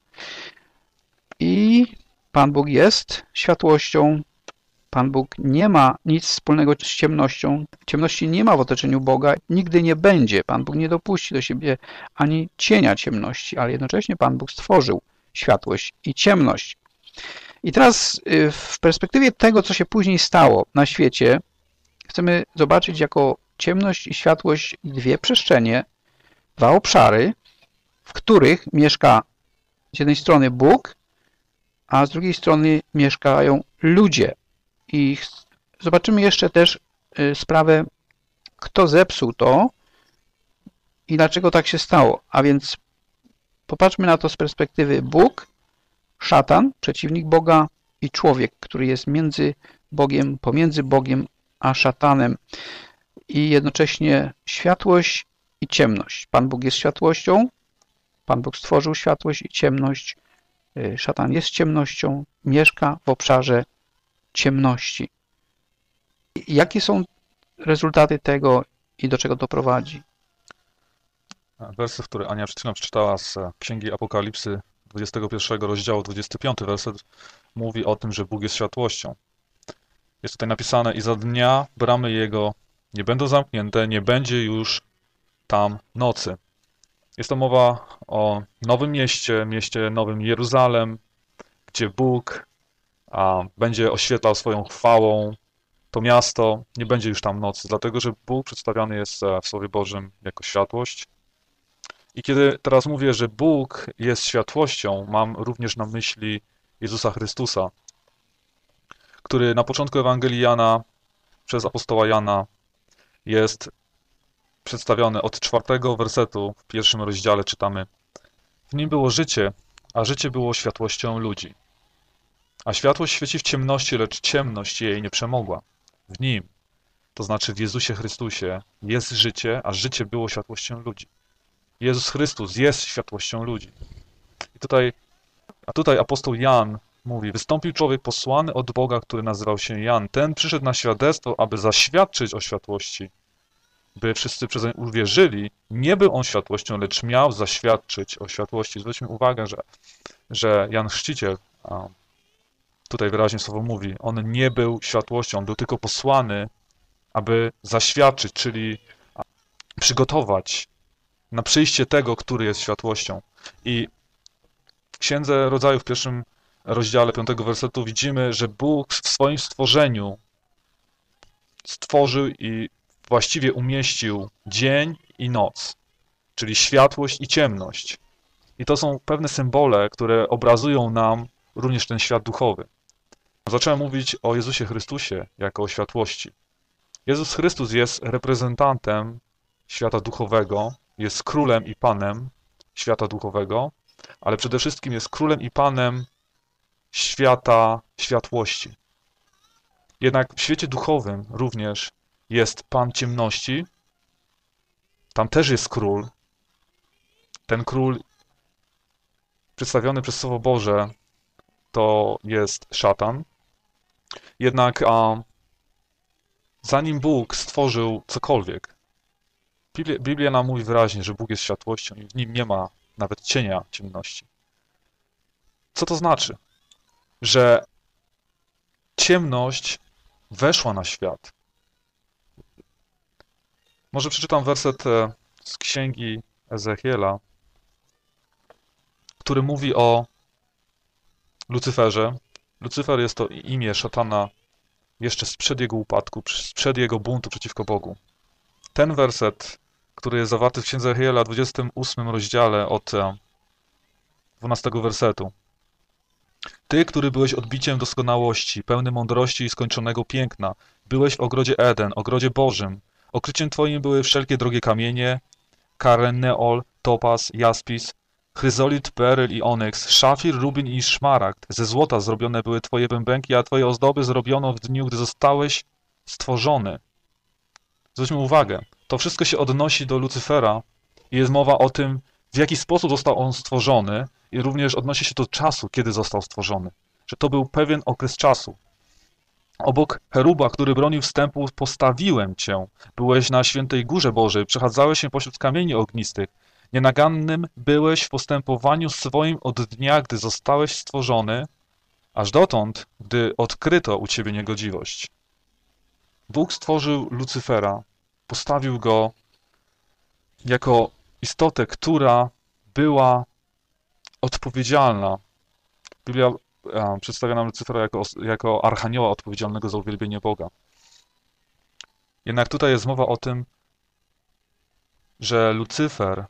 i Pan Bóg jest światłością. Pan Bóg nie ma nic wspólnego z ciemnością. Ciemności nie ma w otoczeniu Boga, nigdy nie będzie. Pan Bóg nie dopuści do siebie ani cienia ciemności, ale jednocześnie Pan Bóg stworzył światłość i ciemność. I teraz w perspektywie tego, co się później stało na świecie, chcemy zobaczyć jako ciemność i światłość 2 przestrzenie, 2 obszary, w których mieszka z jednej strony Bóg, a z drugiej strony mieszkają ludzie. I zobaczymy jeszcze też sprawę, kto zepsuł to i dlaczego tak się stało. A więc popatrzmy na to z perspektywy Bóg, szatan, przeciwnik Boga i człowiek, który jest między Bogiem, pomiędzy Bogiem a szatanem. I jednocześnie światłość i ciemność. Pan Bóg jest światłością, Pan Bóg stworzył światłość i ciemność. Szatan jest ciemnością, mieszka w obszarze ciemności. Jakie są rezultaty tego i do czego to prowadzi? Werset, który Ania przed chwilą przeczytała z Księgi Apokalipsy 21 rozdziału, 25 werset, mówi o tym, że Bóg jest światłością. Jest tutaj napisane: i za dnia bramy Jego nie będą zamknięte, nie będzie już tam nocy. Jest to mowa o nowym mieście, mieście Nowym Jeruzalem, gdzie Bóg będzie oświetlał swoją chwałą to miasto, nie będzie już tam nocy, dlatego że Bóg przedstawiany jest w Słowie Bożym jako światłość. I kiedy teraz mówię, że Bóg jest światłością, mam również na myśli Jezusa Chrystusa, który na początku Ewangelii Jana przez apostoła Jana jest przedstawiony od 4 wersetu w 1 rozdziale czytamy: w nim było życie, a życie było światłością ludzi. A światłość świeci w ciemności, lecz ciemność jej nie przemogła. W nim, to znaczy w Jezusie Chrystusie, jest życie, a życie było światłością ludzi. Jezus Chrystus jest światłością ludzi. I tutaj apostoł Jan mówi: wystąpił człowiek posłany od Boga, który nazywał się Jan. Ten przyszedł na świadectwo, aby zaświadczyć o światłości, by wszyscy przezeń uwierzyli. Nie był on światłością, lecz miał zaświadczyć o światłości. Zwróćmy uwagę, że Jan Chrzciciel, tutaj wyraźnie słowo mówi, on nie był światłością, on był tylko posłany, aby zaświadczyć, czyli przygotować na przyjście tego, który jest światłością. I w Księdze Rodzaju, w 1 rozdziale 5 wersetu widzimy, że Bóg w swoim stworzeniu stworzył i właściwie umieścił dzień i noc, czyli światłość i ciemność. I to są pewne symbole, które obrazują nam również ten świat duchowy. Zacząłem mówić o Jezusie Chrystusie jako o światłości. Jezus Chrystus jest reprezentantem świata duchowego, jest królem i panem świata duchowego, ale przede wszystkim jest królem i panem świata światłości. Jednak w świecie duchowym również jest pan ciemności, tam też jest król. Ten król przedstawiony przez Słowo Boże to jest szatan. Jednak zanim Bóg stworzył cokolwiek, Biblia nam mówi wyraźnie, że Bóg jest światłością i w nim nie ma nawet cienia ciemności. Co to znaczy? Że ciemność weszła na świat. Może przeczytam werset z Księgi Ezechiela, który mówi o Lucyferze. Lucyfer jest to imię szatana jeszcze sprzed jego upadku, sprzed jego buntu przeciwko Bogu. Ten werset, który jest zawarty w Księdze Ezechiela, 28 rozdziale od 12 wersetu. Ty, który byłeś odbiciem doskonałości, pełny mądrości i skończonego piękna, byłeś w ogrodzie Eden, ogrodzie Bożym. Okryciem twoim były wszelkie drogie kamienie, karen, neol, topaz, jaspis, chryzolit, beryl i onyks, szafir, rubin i szmaragd. Ze złota zrobione były twoje bębenki, a twoje ozdoby zrobiono w dniu, gdy zostałeś stworzony. Zwróćmy uwagę, to wszystko się odnosi do Lucyfera i jest mowa o tym, w jaki sposób został on stworzony i również odnosi się do czasu, kiedy został stworzony. Że to był pewien okres czasu. Obok cheruba, który bronił wstępu, postawiłem cię. Byłeś na świętej górze Bożej, przechadzałeś się pośród kamieni ognistych. Nienagannym byłeś w postępowaniu swoim od dnia, gdy zostałeś stworzony, aż dotąd, gdy odkryto u ciebie niegodziwość. Bóg stworzył Lucyfera, postawił go jako istotę, która była odpowiedzialna. Biblia przedstawia nam Lucyfera jako archanioła odpowiedzialnego za uwielbienie Boga. Jednak tutaj jest mowa o tym, że Lucyfer,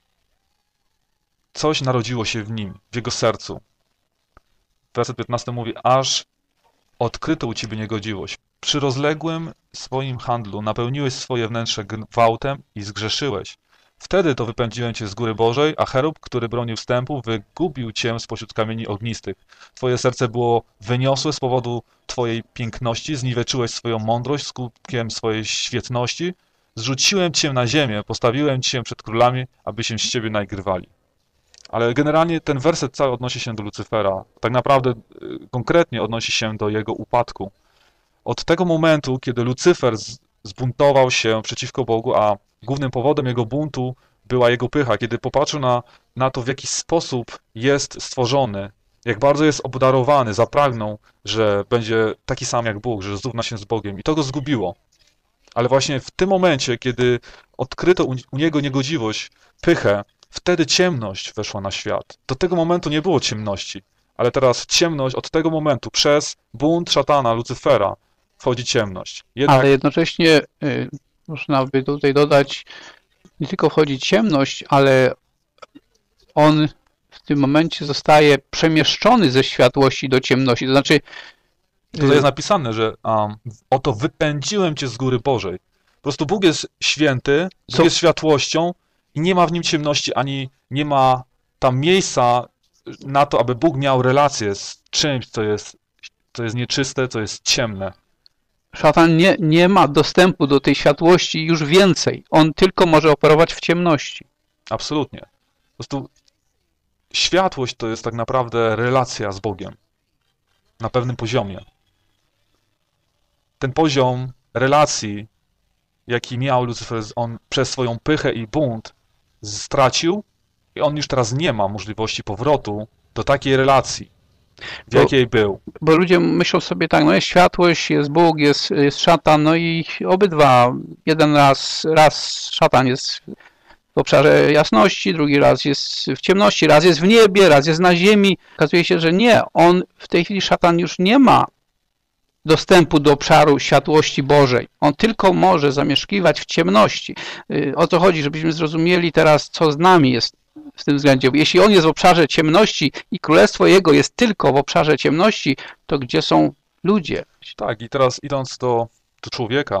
coś narodziło się w nim, w jego sercu. Werset 15 mówi, aż odkryto u ciebie niegodziwość. Przy rozległym swoim handlu napełniłeś swoje wnętrze gwałtem i zgrzeszyłeś. Wtedy to wypędziłem cię z góry Bożej, a cherub, który bronił wstępu, wygubił cię spośród kamieni ognistych. Twoje serce było wyniosłe z powodu twojej piękności, zniweczyłeś swoją mądrość skutkiem swojej świetności. Zrzuciłem cię na ziemię, postawiłem cię przed królami, aby się z ciebie nagrywali. Ale generalnie ten werset cały odnosi się do Lucyfera. Tak naprawdę konkretnie odnosi się do jego upadku. Od tego momentu, kiedy Lucyfer zbuntował się przeciwko Bogu, a głównym powodem jego buntu była jego pycha, kiedy popatrzył na to, w jaki sposób jest stworzony, jak bardzo jest obdarowany, zapragnął, że będzie taki sam jak Bóg, że zrówna się z Bogiem i to go zgubiło. Ale właśnie w tym momencie, kiedy odkryto u niego niegodziwość, pychę, wtedy ciemność weszła na świat. Do tego momentu nie było ciemności, ale teraz ciemność od tego momentu przez bunt szatana, Lucyfera, wchodzi ciemność. Ale jednocześnie można by tutaj dodać, nie tylko wchodzi ciemność, ale on w tym momencie zostaje przemieszczony ze światłości do ciemności. To znaczy... Tutaj jest napisane, że oto wypędziłem cię z góry Bożej. Po prostu Bóg jest święty, Bóg jest światłością i nie ma w nim ciemności, ani nie ma tam miejsca na to, aby Bóg miał relację z czymś, co jest nieczyste, co jest ciemne. Szatan nie ma dostępu do tej światłości już więcej. On tylko może operować w ciemności. Absolutnie. Po prostu światłość to jest tak naprawdę relacja z Bogiem na pewnym poziomie. Ten poziom relacji, jaki miał Lucyfer, on przez swoją pychę i bunt stracił i on już teraz nie ma możliwości powrotu do takiej relacji, w jakiej był. Bo ludzie myślą sobie tak, no jest światłość, jest Bóg, jest szatan, no i obydwa, jeden raz szatan jest w obszarze jasności, drugi raz jest w ciemności, raz jest w niebie, raz jest na ziemi. Okazuje się, że nie, on w tej chwili szatan już nie ma dostępu do obszaru światłości Bożej. On tylko może zamieszkiwać w ciemności. O co chodzi, żebyśmy zrozumieli teraz, co z nami jest w tym względzie. Jeśli on jest w obszarze ciemności i królestwo jego jest tylko w obszarze ciemności, to gdzie są ludzie? Tak, i teraz idąc do człowieka,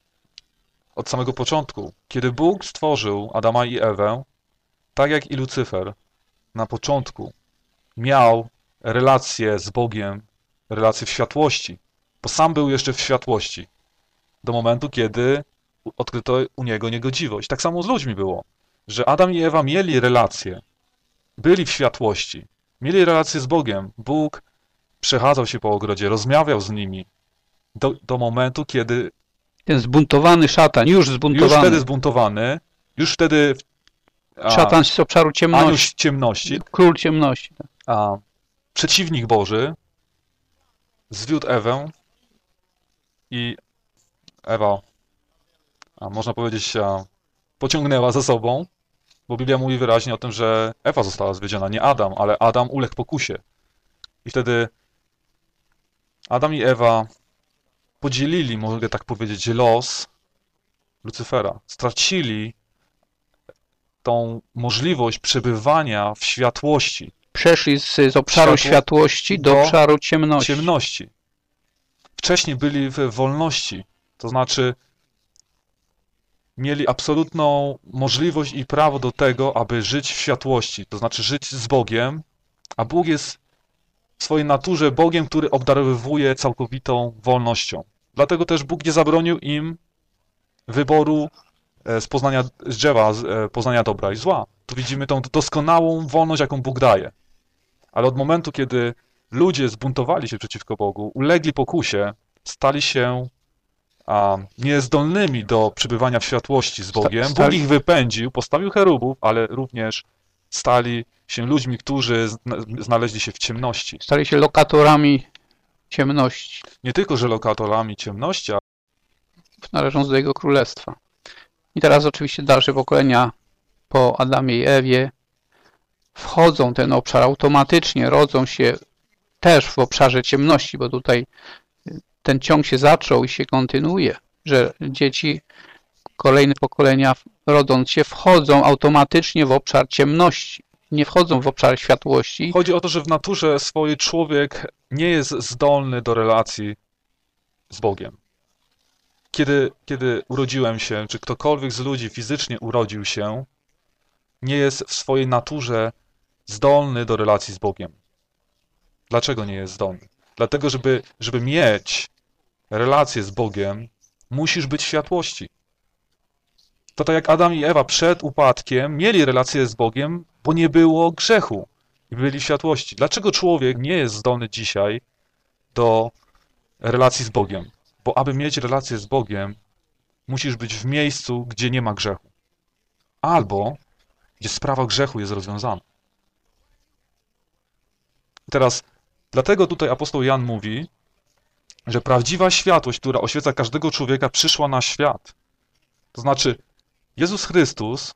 od samego początku, kiedy Bóg stworzył Adama i Ewę, tak jak i Lucyfer na początku miał relację z Bogiem, relację w światłości, bo sam był jeszcze w światłości, do momentu, kiedy odkryto u niego niegodziwość. Tak samo z ludźmi było, że Adam i Ewa mieli relację, byli w światłości, mieli relację z Bogiem. Bóg przechadzał się po ogrodzie, rozmawiał z nimi do momentu, kiedy ten zbuntowany szatan, już wtedy zbuntowany, już wtedy szatan z obszaru ciemności. Ciemności. Król ciemności. Tak. Przeciwnik Boży zwiódł Ewę i Ewa, można powiedzieć, pociągnęła za sobą, bo Biblia mówi wyraźnie o tym, że Ewa została zwiedziona, nie Adam, ale Adam uległ pokusie. I wtedy Adam i Ewa podzielili, mogę tak powiedzieć, los Lucyfera. Stracili tą możliwość przebywania w światłości. Przeszli z obszaru światłości do obszaru ciemności. Wcześniej byli w wolności, to znaczy mieli absolutną możliwość i prawo do tego, aby żyć w światłości, to znaczy żyć z Bogiem, a Bóg jest w swojej naturze Bogiem, który obdarowuje całkowitą wolnością. Dlatego też Bóg nie zabronił im wyboru z drzewa poznania dobra i zła. Tu widzimy tą doskonałą wolność, jaką Bóg daje. Ale od momentu, kiedy ludzie zbuntowali się przeciwko Bogu, ulegli pokusie, stali się niezdolnymi do przebywania w światłości z Bogiem. Bóg ich wypędził, postawił cherubów, ale również stali się ludźmi, którzy znaleźli się w ciemności. Stali się lokatorami ciemności. Nie tylko, że lokatorami ciemności, ale należąc do Jego Królestwa. I teraz oczywiście dalsze pokolenia po Adamie i Ewie wchodzą w ten obszar automatycznie, rodzą się też w obszarze ciemności, bo tutaj ten ciąg się zaczął i się kontynuuje, że dzieci, kolejne pokolenia rodząc się, wchodzą automatycznie w obszar ciemności, nie wchodzą w obszar światłości. Chodzi o to, że w naturze swojej człowiek nie jest zdolny do relacji z Bogiem. Kiedy urodziłem się, czy ktokolwiek z ludzi fizycznie urodził się, nie jest w swojej naturze zdolny do relacji z Bogiem. Dlaczego nie jest zdolny? Dlatego, żeby mieć relację z Bogiem, musisz być w światłości. To tak jak Adam i Ewa przed upadkiem mieli relację z Bogiem, bo nie było grzechu i byli w światłości. Dlaczego człowiek nie jest zdolny dzisiaj do relacji z Bogiem? Bo aby mieć relację z Bogiem, musisz być w miejscu, gdzie nie ma grzechu. Albo gdzie sprawa grzechu jest rozwiązana. Teraz, dlatego tutaj apostoł Jan mówi, że prawdziwa światłość, która oświeca każdego człowieka, przyszła na świat. To znaczy, Jezus Chrystus,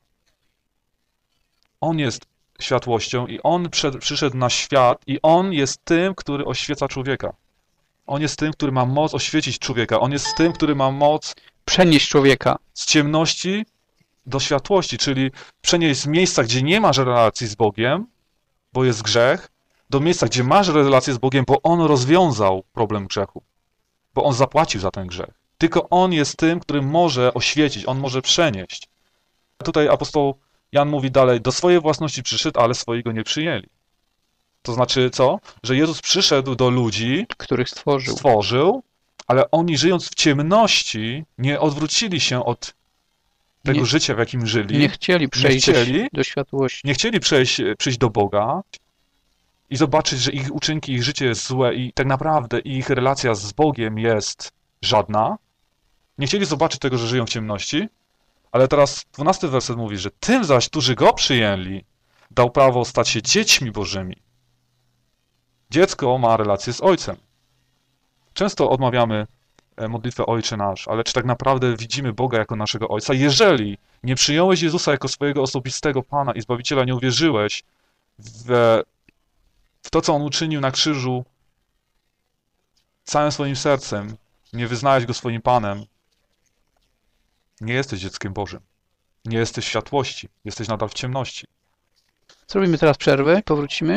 On jest światłością i On przyszedł na świat i On jest tym, który oświeca człowieka. On jest tym, który ma moc oświecić człowieka. On jest tym, który ma moc przenieść człowieka z ciemności do światłości, czyli przenieść z miejsca, gdzie nie masz relacji z Bogiem, bo jest grzech, do miejsca, gdzie masz relację z Bogiem, bo On rozwiązał problem grzechu, bo On zapłacił za ten grzech. Tylko On jest tym, który może oświecić, On może przenieść. Tutaj apostoł Jan mówi dalej, do swojej własności przyszedł, ale swojego nie przyjęli. To znaczy co? Że Jezus przyszedł do ludzi, których stworzył, ale oni żyjąc w ciemności nie odwrócili się od tego życia, w jakim żyli. Nie chcieli przejść do światłości. Nie chcieli przyjść do Boga i zobaczyć, że ich uczynki, ich życie jest złe i tak naprawdę ich relacja z Bogiem jest żadna. Nie chcieli zobaczyć tego, że żyją w ciemności, ale teraz 12 werset mówi, że tym zaś, którzy Go przyjęli, dał prawo stać się dziećmi Bożymi. Dziecko ma relację z Ojcem. Często odmawiamy modlitwę Ojcze Nasz, ale czy tak naprawdę widzimy Boga jako naszego Ojca? Jeżeli nie przyjąłeś Jezusa jako swojego osobistego Pana i Zbawiciela, nie uwierzyłeś w to, co On uczynił na krzyżu całym swoim sercem, nie wyznałeś Go swoim Panem, nie jesteś dzieckiem Bożym. Nie jesteś w światłości, jesteś nadal w ciemności. Zrobimy teraz przerwę, powrócimy.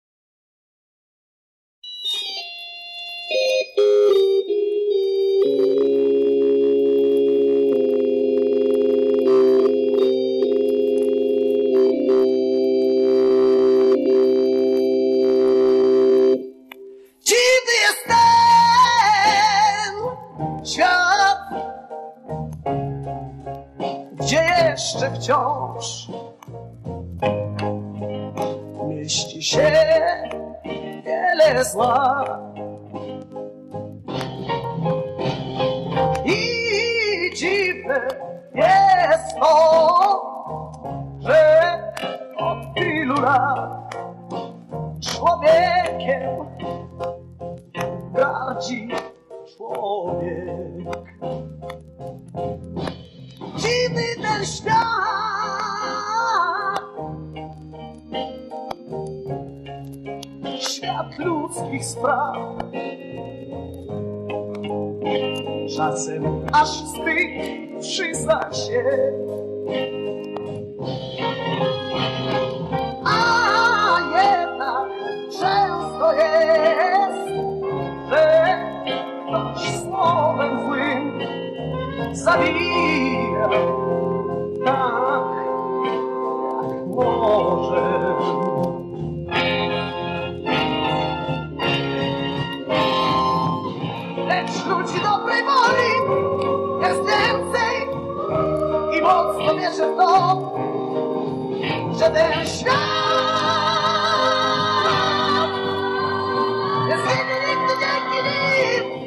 Dziwny jest ten świat, gdzie jeszcze wciąż mieści się wiele zła. I dziwne jest to, że od tylu lat człowiekiem gardzi człowiek. Dziwny ten świat, świat ludzkich spraw, czasem aż wstyd przyznać się. A jednak często jest, że ktoś słowem złym zabija tak, jak może. Lecz ludzi dobrej woli jest więcej i moc wierzę w to, że ten świat jest nigdy dzięki nim.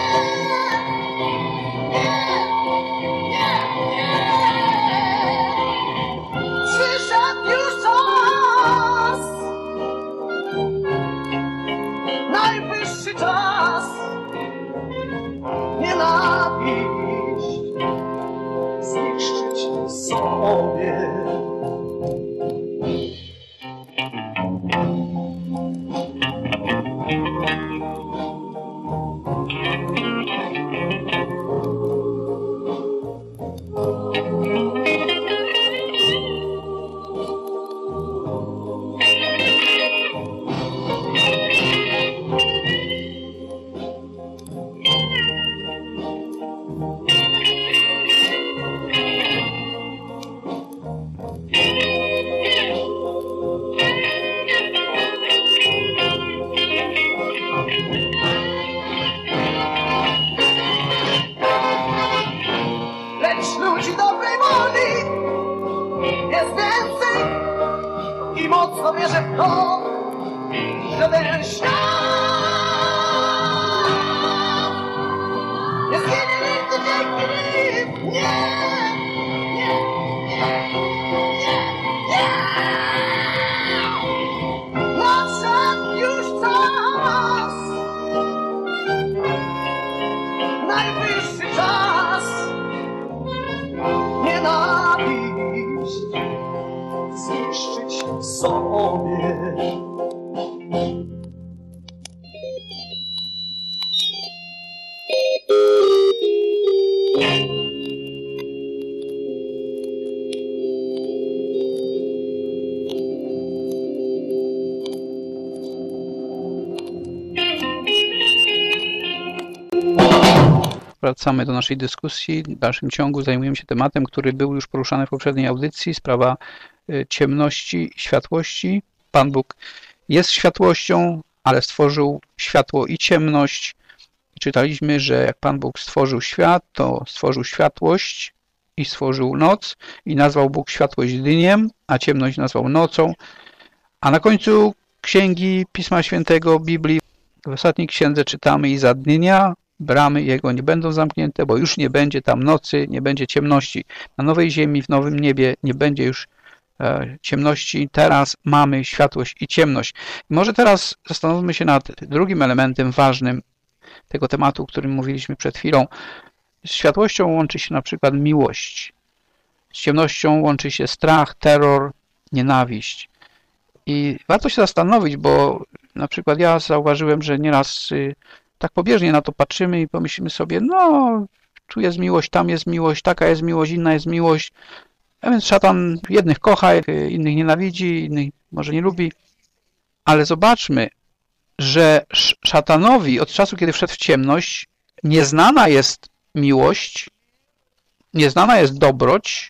Przyszedł już czas, najwyższy czas, nienawiść zniszczyć sobie. Lecz ludzi dobrej woli jest więcej i mocno wierzę w to, że ten świat jest nigdy dzięki nim. Nadszedł już czas, najwyższy czas, nienawiść zniszczyć sobie. Wracamy do naszej dyskusji. W dalszym ciągu zajmujemy się tematem, który był już poruszany w poprzedniej audycji, sprawa ciemności i światłości. Pan Bóg jest światłością, ale stworzył światło i ciemność. Czytaliśmy, że jak Pan Bóg stworzył świat, to stworzył światłość i stworzył noc i nazwał Bóg światłość dniem, a ciemność nazwał nocą. A na końcu Księgi Pisma Świętego, Biblii, w ostatniej księdze czytamy: i za dnia bramy jego nie będą zamknięte, bo już nie będzie tam nocy, nie będzie ciemności. Na nowej ziemi, w nowym niebie nie będzie już ciemności. Teraz mamy światłość i ciemność. I może teraz zastanówmy się nad drugim elementem ważnym tego tematu, o którym mówiliśmy przed chwilą. Z światłością łączy się na przykład miłość. Z ciemnością łączy się strach, terror, nienawiść. I warto się zastanowić, bo na przykład ja zauważyłem, że nieraz tak pobieżnie na to patrzymy i pomyślimy sobie, no, tu jest miłość, tam jest miłość, taka jest miłość, inna jest miłość. A więc szatan jednych kocha, innych nienawidzi, innych może nie lubi. Ale zobaczmy, że szatanowi od czasu, kiedy wszedł w ciemność, nieznana jest miłość, nieznana jest dobroć,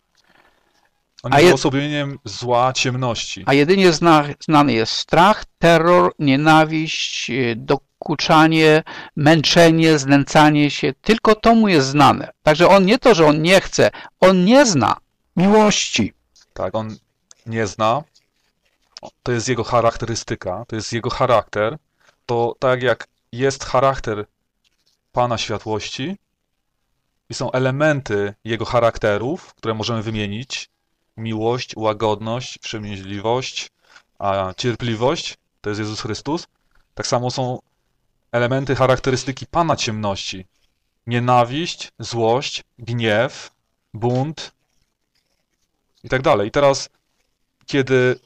On jest uosobieniem zła, ciemności. A jedynie znany jest strach, terror, nienawiść, dokuczanie, męczenie, znęcanie się. Tylko to mu jest znane. Także on nie to, że on nie chce, on nie zna miłości. Tak, on nie zna. To jest jego charakterystyka, to jest jego charakter. To tak jak jest charakter Pana Światłości i są elementy jego charakterów, które możemy wymienić. Miłość, łagodność, wstrzemięźliwość, cierpliwość, to jest Jezus Chrystus. Tak samo są elementy charakterystyki Pana Ciemności. Nienawiść, złość, gniew, bunt i tak dalej. I teraz, kiedy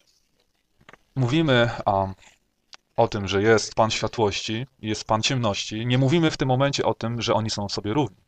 mówimy o tym, że jest Pan Światłości i jest Pan Ciemności, nie mówimy w tym momencie o tym, że oni są sobie równi.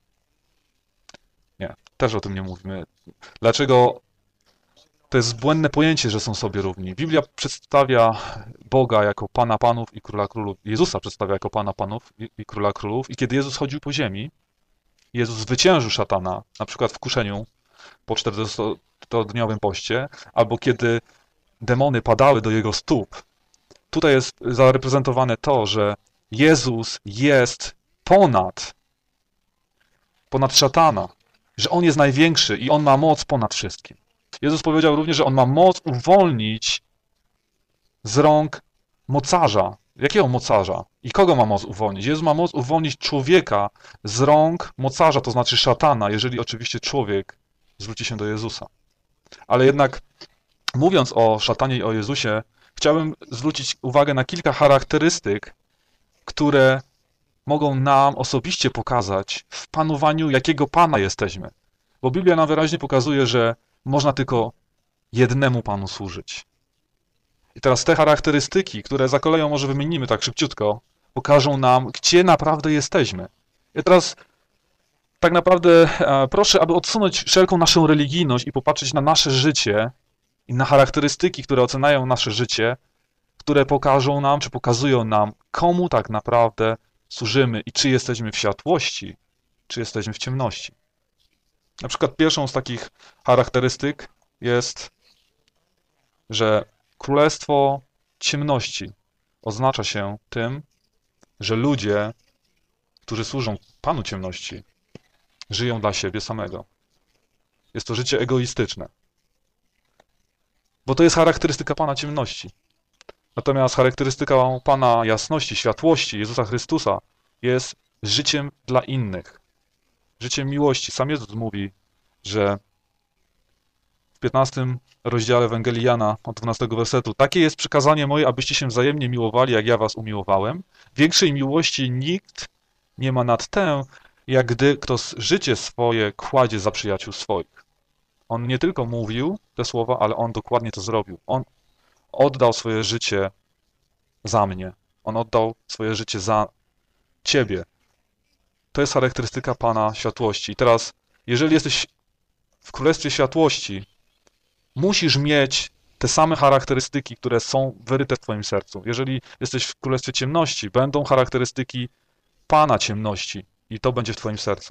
Nie, też o tym nie mówimy. Dlaczego? To jest błędne pojęcie, że są sobie równi. Biblia przedstawia Boga jako Pana Panów i Króla Królów. Jezusa przedstawia jako Pana Panów i Króla Królów. I kiedy Jezus chodził po ziemi, Jezus zwyciężył szatana, na przykład w kuszeniu po 40-dniowym poście, albo kiedy demony padały do Jego stóp. Tutaj jest zareprezentowane to, że Jezus jest ponad szatana. że On jest największy i On ma moc ponad wszystkim. Jezus powiedział również, że On ma moc uwolnić z rąk mocarza. Jakiego mocarza? I kogo ma moc uwolnić? Jezus ma moc uwolnić człowieka z rąk mocarza, to znaczy szatana, jeżeli oczywiście człowiek zwróci się do Jezusa. Ale jednak mówiąc o szatanie i o Jezusie, chciałbym zwrócić uwagę na kilka charakterystyk, które mogą nam osobiście pokazać w panowaniu, jakiego Pana jesteśmy. Bo Biblia nam wyraźnie pokazuje, że można tylko jednemu Panu służyć. I teraz te charakterystyki, które za koleją może wymienimy tak szybciutko, pokażą nam, gdzie naprawdę jesteśmy. I teraz tak naprawdę proszę, aby odsunąć wszelką naszą religijność i popatrzeć na nasze życie i na charakterystyki, które oceniają nasze życie, które pokażą nam, czy pokazują nam, komu tak naprawdę służymy i czy jesteśmy w światłości, czy jesteśmy w ciemności. Na przykład pierwszą z takich charakterystyk jest, że królestwo ciemności oznacza się tym, że ludzie, którzy służą Panu ciemności, żyją dla siebie samego. Jest to życie egoistyczne. Bo to jest charakterystyka Pana ciemności. Natomiast charakterystyką Pana jasności, światłości, Jezusa Chrystusa jest życiem dla innych. Życiem miłości. Sam Jezus mówi, że w 15 rozdziale Ewangelii Jana od 12 wersetu: takie jest przykazanie moje, abyście się wzajemnie miłowali, jak ja was umiłowałem. Większej miłości nikt nie ma nad tę, jak gdy kto życie swoje kładzie za przyjaciół swoich. On nie tylko mówił te słowa, ale on dokładnie to zrobił. On oddał swoje życie za mnie. On oddał swoje życie za ciebie. To jest charakterystyka Pana światłości. I teraz, jeżeli jesteś w Królestwie Światłości, musisz mieć te same charakterystyki, które są wyryte w twoim sercu. Jeżeli jesteś w Królestwie Ciemności, będą charakterystyki Pana ciemności i to będzie w twoim sercu.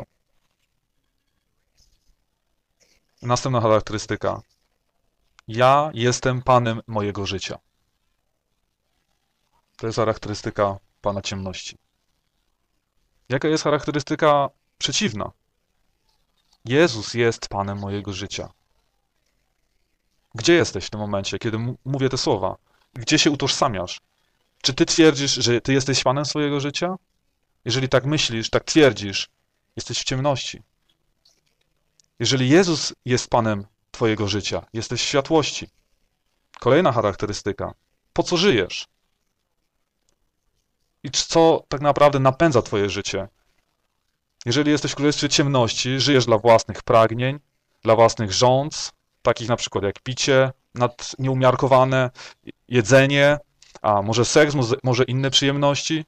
Następna charakterystyka. Ja jestem Panem mojego życia. To jest charakterystyka Pana ciemności. Jaka jest charakterystyka przeciwna? Jezus jest Panem mojego życia. Gdzie jesteś w tym momencie, kiedy mówię te słowa? Gdzie się utożsamiasz? Czy ty twierdzisz, że ty jesteś Panem swojego życia? Jeżeli tak myślisz, tak twierdzisz, jesteś w ciemności. Jeżeli Jezus jest Panem twojego życia, jesteś w światłości. Kolejna charakterystyka. Po co żyjesz? I co tak naprawdę napędza twoje życie? Jeżeli jesteś w królestwie ciemności, żyjesz dla własnych pragnień, dla własnych żądz, takich na przykład jak picie nieumiarkowane, jedzenie, a może seks, może inne przyjemności.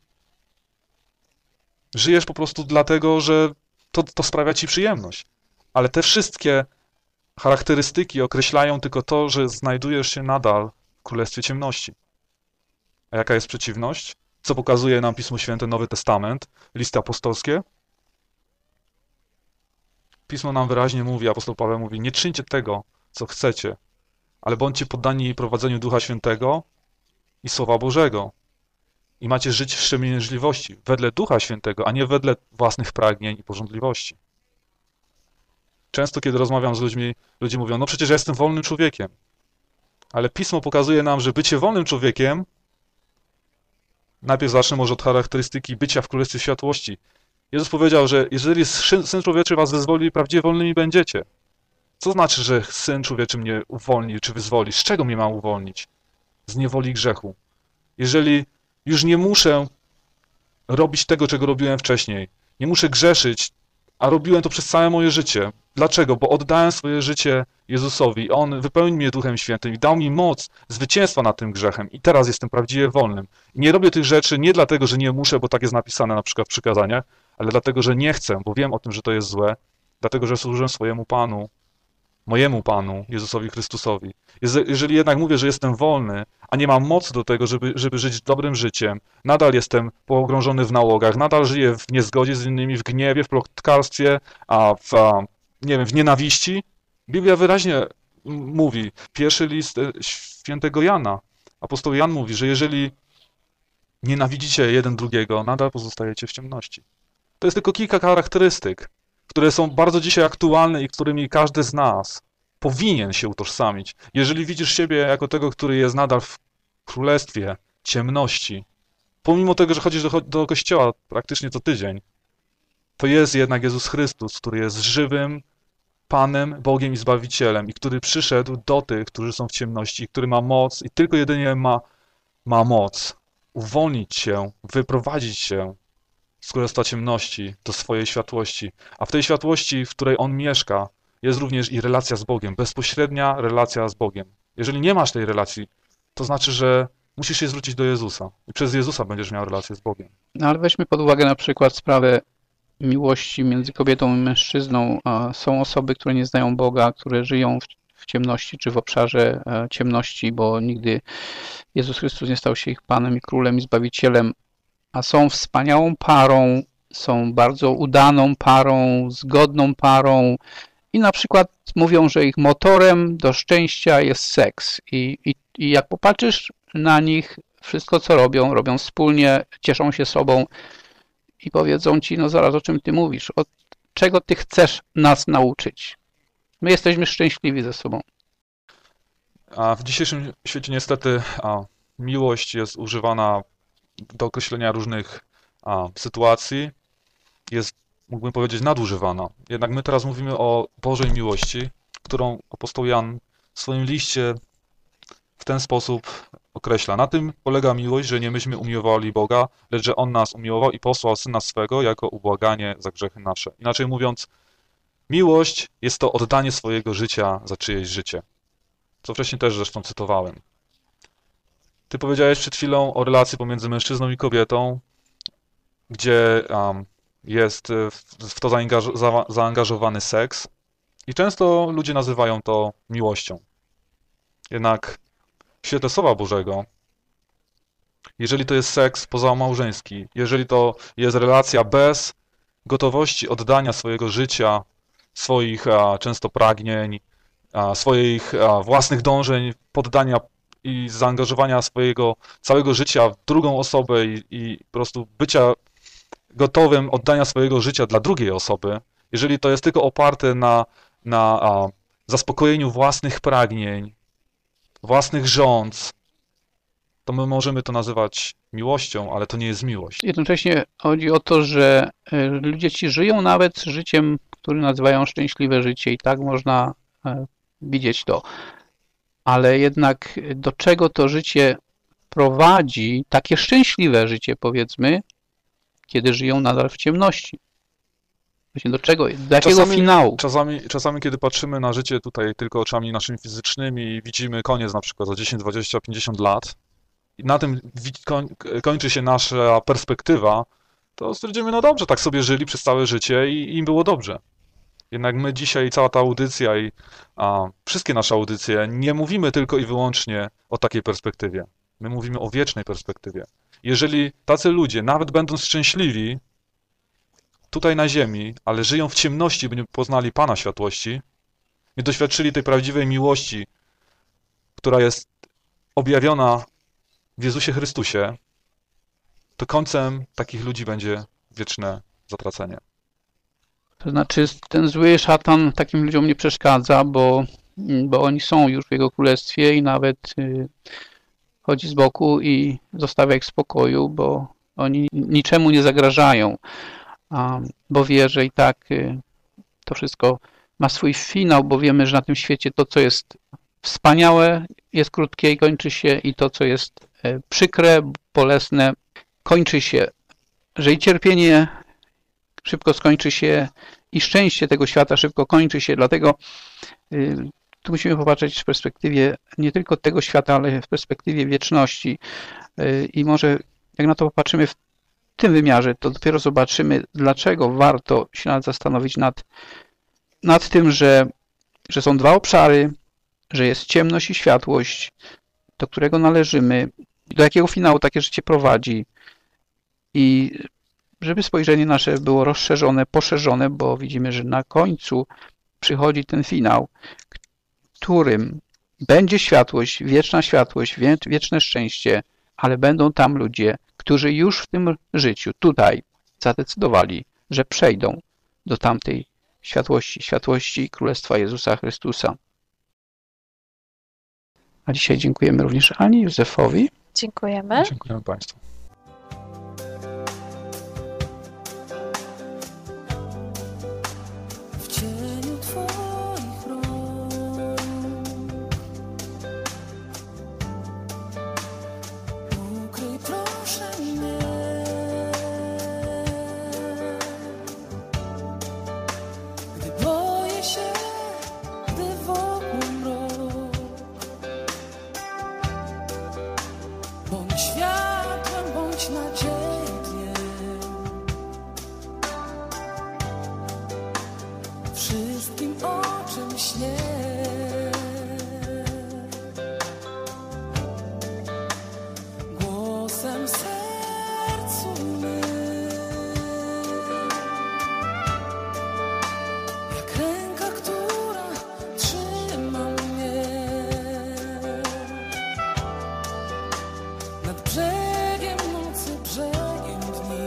Żyjesz po prostu dlatego, że to sprawia ci przyjemność. Ale te wszystkie charakterystyki określają tylko to, że znajdujesz się nadal w Królestwie Ciemności. A jaka jest przeciwność? Co pokazuje nam Pismo Święte, Nowy Testament, listy apostolskie? Pismo nam wyraźnie mówi, apostoł Paweł mówi: nie czyńcie tego, co chcecie, ale bądźcie poddani prowadzeniu Ducha Świętego i Słowa Bożego. I macie żyć w wstrzemięźliwości, wedle Ducha Świętego, a nie wedle własnych pragnień i pożądliwości. Często, kiedy rozmawiam z ludźmi, ludzie mówią: no przecież ja jestem wolnym człowiekiem. Ale Pismo pokazuje nam, że bycie wolnym człowiekiem, najpierw zacznę może od charakterystyki bycia w Królestwie Światłości. Jezus powiedział, że jeżeli Syn Człowieczy was wyzwoli, prawdziwie wolnymi będziecie. Co znaczy, że Syn Człowieczy mnie uwolni czy wyzwoli? Z czego mnie ma uwolnić? Z niewoli grzechu. Jeżeli już nie muszę robić tego, czego robiłem wcześniej, nie muszę grzeszyć, a robiłem to przez całe moje życie. Dlaczego? Bo oddałem swoje życie Jezusowi. On wypełnił mnie Duchem Świętym i dał mi moc zwycięstwa nad tym grzechem. I teraz jestem prawdziwie wolnym. I nie robię tych rzeczy nie dlatego, że nie muszę, bo tak jest napisane na przykład w przykazaniach, ale dlatego, że nie chcę, bo wiem o tym, że to jest złe. Dlatego, że służę swojemu Panu, mojemu Panu, Jezusowi Chrystusowi. Jeżeli jednak mówię, że jestem wolny, a nie mam mocy do tego, żeby żyć dobrym życiem, nadal jestem pogrążony w nałogach, nadal żyję w niezgodzie z innymi, w gniewie, w plotkarstwie, w nienawiści. Biblia wyraźnie mówi, pierwszy list świętego Jana, apostoł Jan mówi, że jeżeli nienawidzicie jeden drugiego, nadal pozostajecie w ciemności. To jest tylko kilka charakterystyk, w które są bardzo dzisiaj aktualne i którymi każdy z nas powinien się utożsamić. Jeżeli widzisz siebie jako tego, który jest nadal w królestwie ciemności, pomimo tego, że chodzisz do kościoła praktycznie co tydzień, to jest jednak Jezus Chrystus, który jest żywym Panem, Bogiem i Zbawicielem i który przyszedł do tych, którzy są w ciemności, który ma moc i tylko jedynie ma moc uwolnić cię, wyprowadzić cię z królestwa ciemności do swojej światłości. A w tej światłości, w której On mieszka, jest również i relacja z Bogiem, bezpośrednia relacja z Bogiem. Jeżeli nie masz tej relacji, to znaczy, że musisz się zwrócić do Jezusa i przez Jezusa będziesz miał relację z Bogiem. No ale weźmy pod uwagę na przykład sprawę miłości między kobietą i mężczyzną. Są osoby, które nie znają Boga, które żyją w ciemności czy w obszarze ciemności, bo nigdy Jezus Chrystus nie stał się ich Panem i Królem i Zbawicielem, a są wspaniałą parą, są bardzo udaną parą, zgodną parą i na przykład mówią, że ich motorem do szczęścia jest seks. I jak popatrzysz na nich, wszystko co robią wspólnie, cieszą się sobą i powiedzą ci, no zaraz o czym ty mówisz, od czego ty chcesz nas nauczyć. My jesteśmy szczęśliwi ze sobą. A w dzisiejszym świecie niestety miłość jest używana do określenia różnych sytuacji, jest, mógłbym powiedzieć, nadużywana. Jednak my teraz mówimy o Bożej miłości, którą apostoł Jan w swoim liście w ten sposób określa. Na tym polega miłość, że nie myśmy umiłowali Boga, lecz że On nas umiłował i posłał Syna swego jako ubłaganie za grzechy nasze. Inaczej mówiąc, miłość jest to oddanie swojego życia za czyjeś życie, co wcześniej też zresztą cytowałem. Ty powiedziałeś przed chwilą o relacji pomiędzy mężczyzną i kobietą, gdzie jest w to zaangażowany seks i często ludzie nazywają to miłością. Jednak w świetle Słowa Bożego, jeżeli to jest seks pozamałżeński, jeżeli to jest relacja bez gotowości oddania swojego życia, swoich często pragnień, swoich własnych dążeń, poddania i zaangażowania swojego całego życia w drugą osobę i po prostu bycia gotowym oddania swojego życia dla drugiej osoby, jeżeli to jest tylko oparte na zaspokojeniu własnych pragnień, własnych żądz, to my możemy to nazywać miłością, ale to nie jest miłość. Jednocześnie chodzi o to, że ludzie ci żyją nawet życiem, które nazywają szczęśliwe życie i tak można widzieć to. Ale jednak do czego to życie prowadzi, takie szczęśliwe życie powiedzmy, kiedy żyją nadal w ciemności? Właśnie do czego, do jakiego finału? Czasami, kiedy patrzymy na życie tutaj tylko oczami naszymi fizycznymi i widzimy koniec na przykład za 10, 20, 50 lat i na tym kończy się nasza perspektywa, to stwierdzimy, no dobrze, tak sobie żyli przez całe życie i im było dobrze. Jednak my dzisiaj, cała ta audycja i wszystkie nasze audycje, nie mówimy tylko i wyłącznie o takiej perspektywie. My mówimy o wiecznej perspektywie. Jeżeli tacy ludzie, nawet będąc szczęśliwi tutaj na ziemi, ale żyją w ciemności, by nie poznali Pana światłości, nie doświadczyli tej prawdziwej miłości, która jest objawiona w Jezusie Chrystusie, to końcem takich ludzi będzie wieczne zatracenie. To znaczy ten zły szatan takim ludziom nie przeszkadza, bo oni są już w Jego Królestwie i nawet chodzi z boku i zostawia ich w spokoju, bo oni niczemu nie zagrażają, bo wie, że i tak to wszystko ma swój finał, bo wiemy, że na tym świecie to, co jest wspaniałe, jest krótkie i kończy się i to, co jest przykre, bolesne, kończy się, że i cierpienie szybko skończy się i szczęście tego świata szybko kończy się, dlatego tu musimy popatrzeć w perspektywie nie tylko tego świata, ale w perspektywie wieczności i może jak na to popatrzymy w tym wymiarze, to dopiero zobaczymy, dlaczego warto się nawet zastanowić nad tym, że są dwa obszary, że jest ciemność i światłość, do którego należymy, do jakiego finału takie życie prowadzi i żeby spojrzenie nasze było rozszerzone, poszerzone, bo widzimy, że na końcu przychodzi ten finał, którym będzie światłość, wieczne szczęście, ale będą tam ludzie, którzy już w tym życiu, tutaj, zadecydowali, że przejdą do tamtej światłości Królestwa Jezusa Chrystusa. A dzisiaj dziękujemy również Ani, Józefowi. Dziękujemy. Dziękujemy Państwu. W cieniu Twoich rąk ukryj proszę mnie, gdy boję się, gdy wokół mrok. Bądź światłem, bądź nadzieją wszystkim, o czym śnię. Głosem w sercu mym, jak ręka, która trzyma mnie nad brzegiem nocy, brzegiem dni.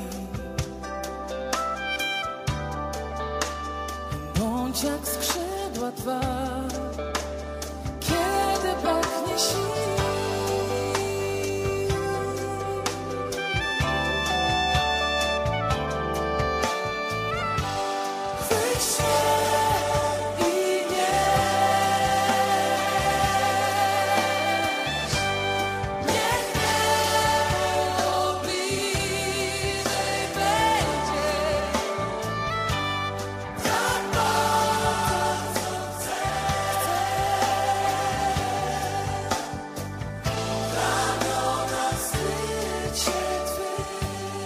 Bądź jak skrzydła Twa, kiedy braknie sił. Chwyć się i niech niebo bliżej będzie. Tak bardzo chcę ramiona skryć się Twych.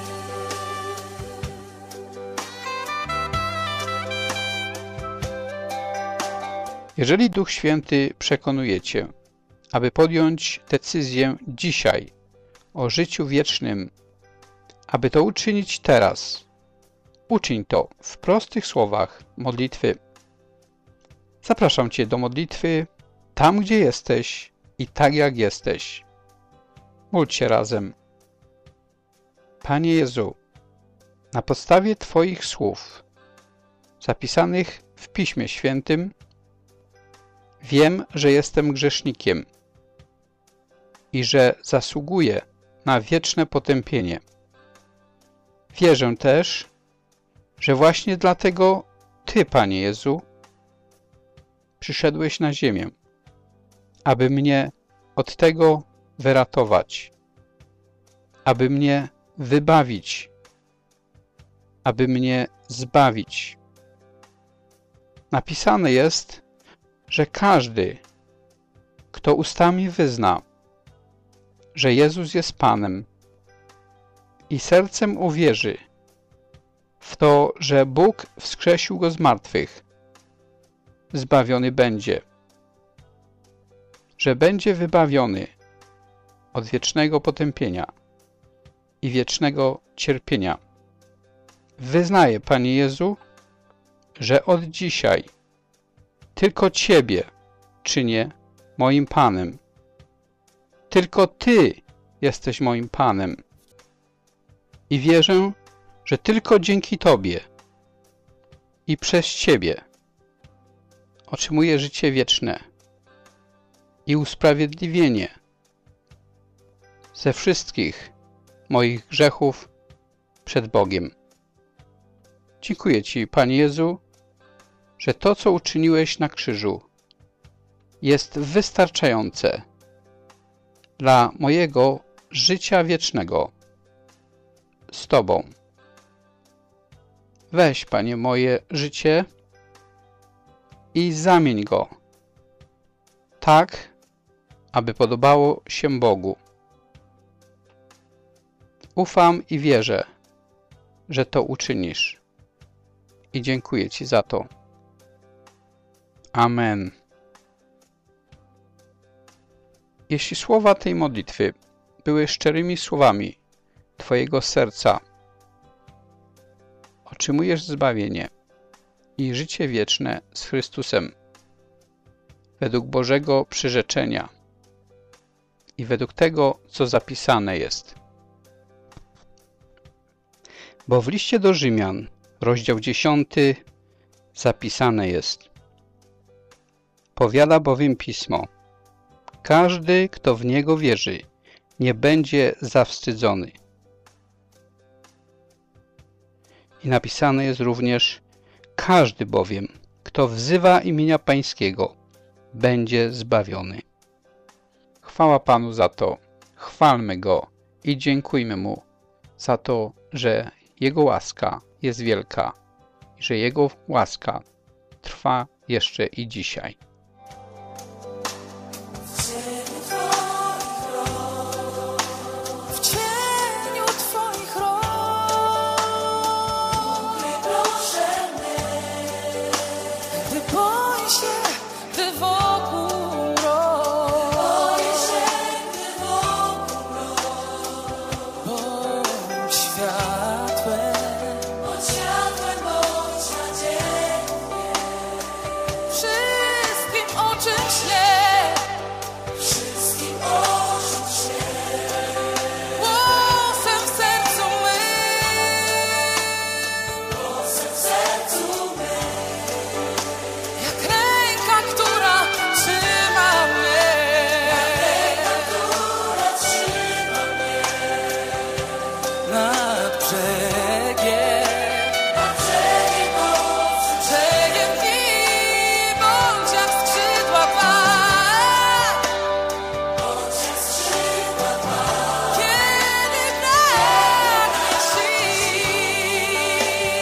Jeżeli Duch Święty przekonuje Cię, aby podjąć decyzję dzisiaj o życiu wiecznym, aby to uczynić teraz, uczyń to w prostych słowach modlitwy. Zapraszam Cię do modlitwy tam, gdzie jesteś i tak, jak jesteś. Módl się razem. Panie Jezu, na podstawie Twoich słów zapisanych w Piśmie Świętym wiem, że jestem grzesznikiem i że zasługuję na wieczne potępienie. Wierzę też, że właśnie dlatego Ty, Panie Jezu, przyszedłeś na ziemię, aby mnie od tego wyratować, aby mnie wybawić, aby mnie zbawić. Napisane jest, że każdy, kto ustami wyzna, że Jezus jest Panem i sercem uwierzy w to, że Bóg wskrzesił Go z martwych, zbawiony będzie, że będzie wybawiony od wiecznego potępienia i wiecznego cierpienia. Wyznaję, Panie Jezu, że od dzisiaj tylko Ciebie czynię moim Panem. Tylko Ty jesteś moim Panem. I wierzę, że tylko dzięki Tobie i przez Ciebie otrzymuję życie wieczne i usprawiedliwienie ze wszystkich moich grzechów przed Bogiem. Dziękuję Ci, Panie Jezu, że to, co uczyniłeś na krzyżu, jest wystarczające dla mojego życia wiecznego z Tobą. Weź, Panie, moje życie i zamień go tak, aby podobało się Bogu. Ufam i wierzę, że to uczynisz. I dziękuję Ci za to. Amen. Jeśli słowa tej modlitwy były szczerymi słowami Twojego serca, otrzymujesz zbawienie i życie wieczne z Chrystusem według Bożego przyrzeczenia i według tego, co zapisane jest. Bo w liście do Rzymian, rozdział 10, zapisane jest. Powiada bowiem Pismo: każdy, kto w Niego wierzy, nie będzie zawstydzony. I napisane jest również: każdy bowiem, kto wzywa imienia Pańskiego, będzie zbawiony. Chwała Panu za to, chwalmy Go i dziękujmy Mu za to, że Jego łaska jest wielka i że Jego łaska trwa jeszcze i dzisiaj. W cieniu Twoich rąk proszę mnie, gdy boję się, gdy wokół mrok, bądź światłem, bądź nadzieją mnie. Wszystkim o czym śnię, głosem w sercu mym, jak ręka, która trzyma mnie, nad brzegiem dni, bądź jak skrzydła tak, kiedy pragniesz sił,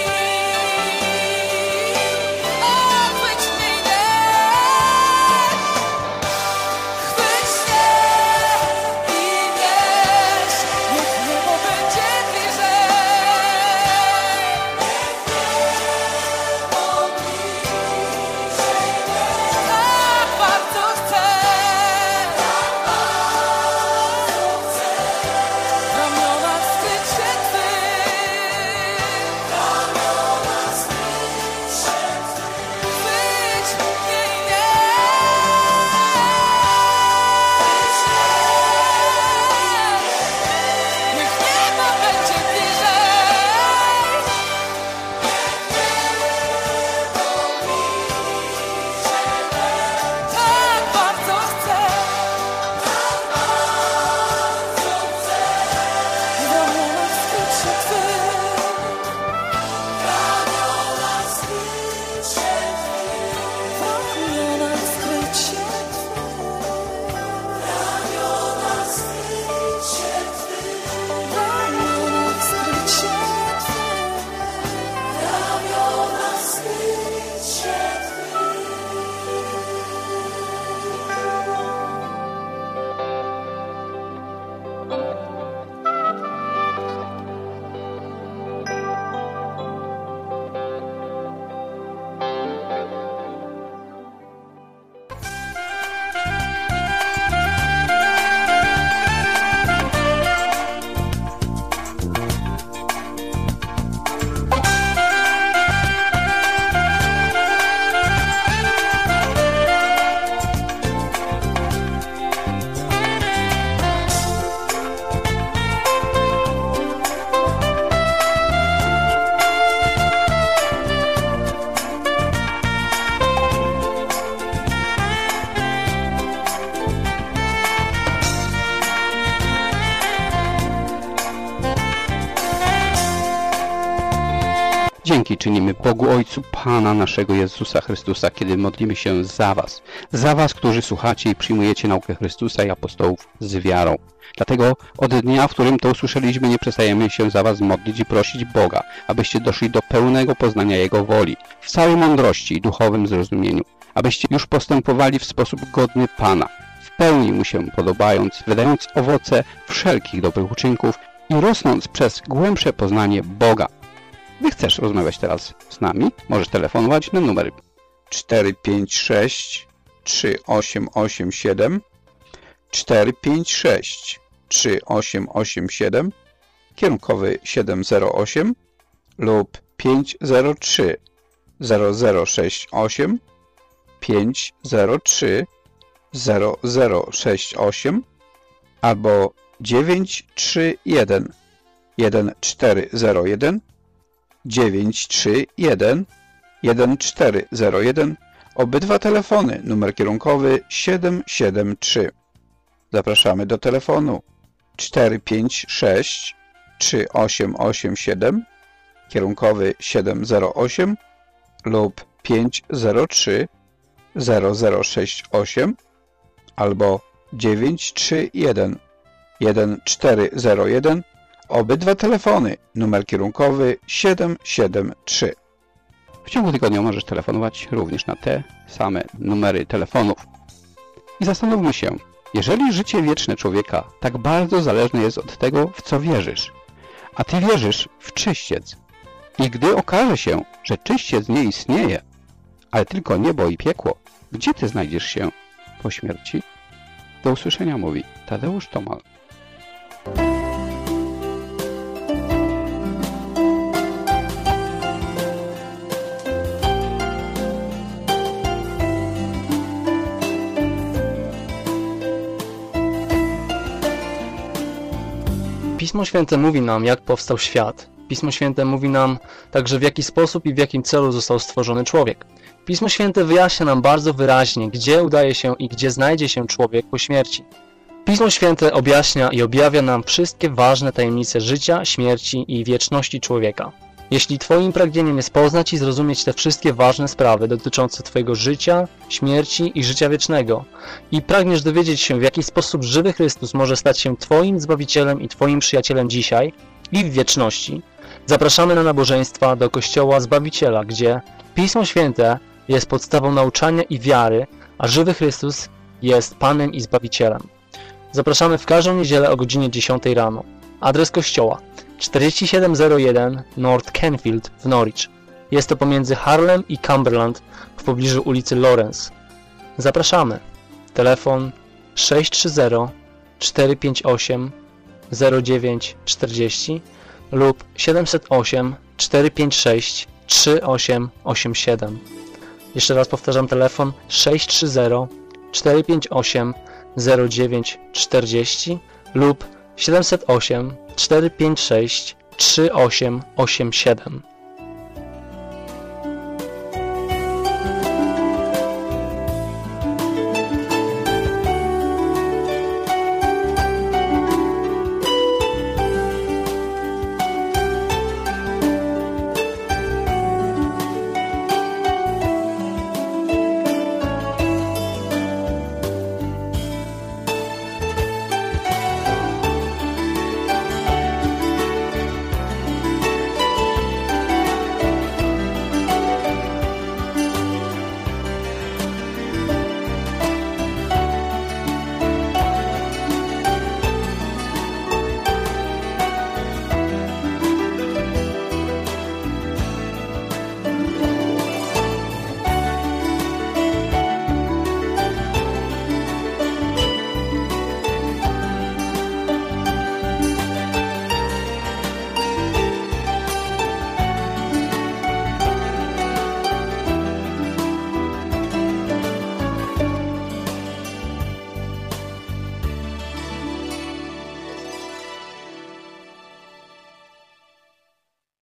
chwyć mnie, chwyć się i wierz, niech niebo będzie bliżej, tak bardzo chcę, w ramionach skryć się Twych, chwyć mnie i niech niebo będzie bliżej, tak bardzo chcę, w ramionach skryć się Twych, w ramionach skryć się Twych, w ramionach skryć się Twych, w ramionach skryć się Dzięki czynimy Bogu Ojcu Pana naszego Jezusa Chrystusa, kiedy modlimy się za was, którzy słuchacie i przyjmujecie naukę Chrystusa i apostołów z wiarą. Dlatego od dnia, w którym to usłyszeliśmy, nie przestajemy się za was modlić i prosić Boga, abyście doszli do pełnego poznania Jego woli, w całej mądrości i duchowym zrozumieniu, abyście już postępowali w sposób godny Pana, w pełni Mu się podobając, wydając owoce wszelkich dobrych uczynków i rosnąc przez głębsze poznanie Boga. Gdy chcesz rozmawiać teraz z nami, możesz telefonować na numer 456 3887 456 3887, kierunkowy 708 lub 503 0068 503 0068 albo 931 1401 931 1401. Obydwa telefony, numer kierunkowy 773. Zapraszamy do telefonu 456 3887, kierunkowy 708 lub 503 0068 albo 931 1401. Obydwa telefony, numer kierunkowy 773. W ciągu tygodnia możesz telefonować również na te same numery telefonów. I zastanówmy się, jeżeli życie wieczne człowieka tak bardzo zależne jest od tego, w co wierzysz, a ty wierzysz w czyściec, i gdy okaże się, że czyściec nie istnieje, ale tylko niebo i piekło, gdzie ty znajdziesz się po śmierci? Do usłyszenia, mówi Tadeusz Tomal. Pismo Święte mówi nam, jak powstał świat. Pismo Święte mówi nam także, w jaki sposób i w jakim celu został stworzony człowiek. Pismo Święte wyjaśnia nam bardzo wyraźnie, gdzie udaje się i gdzie znajdzie się człowiek po śmierci. Pismo Święte objaśnia i objawia nam wszystkie ważne tajemnice życia, śmierci i wieczności człowieka. Jeśli Twoim pragnieniem jest poznać i zrozumieć te wszystkie ważne sprawy dotyczące Twojego życia, śmierci i życia wiecznego i pragniesz dowiedzieć się, w jaki sposób żywy Chrystus może stać się Twoim Zbawicielem i Twoim przyjacielem dzisiaj i w wieczności, zapraszamy na nabożeństwa do Kościoła Zbawiciela, gdzie Pismo Święte jest podstawą nauczania i wiary, a żywy Chrystus jest Panem i Zbawicielem. Zapraszamy w każdą niedzielę o godzinie 10 rano. Adres kościoła 4701 North Canfield w Norwich. Jest to pomiędzy Harlem i Cumberland w pobliżu ulicy Lawrence. Zapraszamy. Telefon 630 458 0940 lub 708 456 3887. Jeszcze raz powtarzam, telefon 630 458 0940 lub 708 456 3887.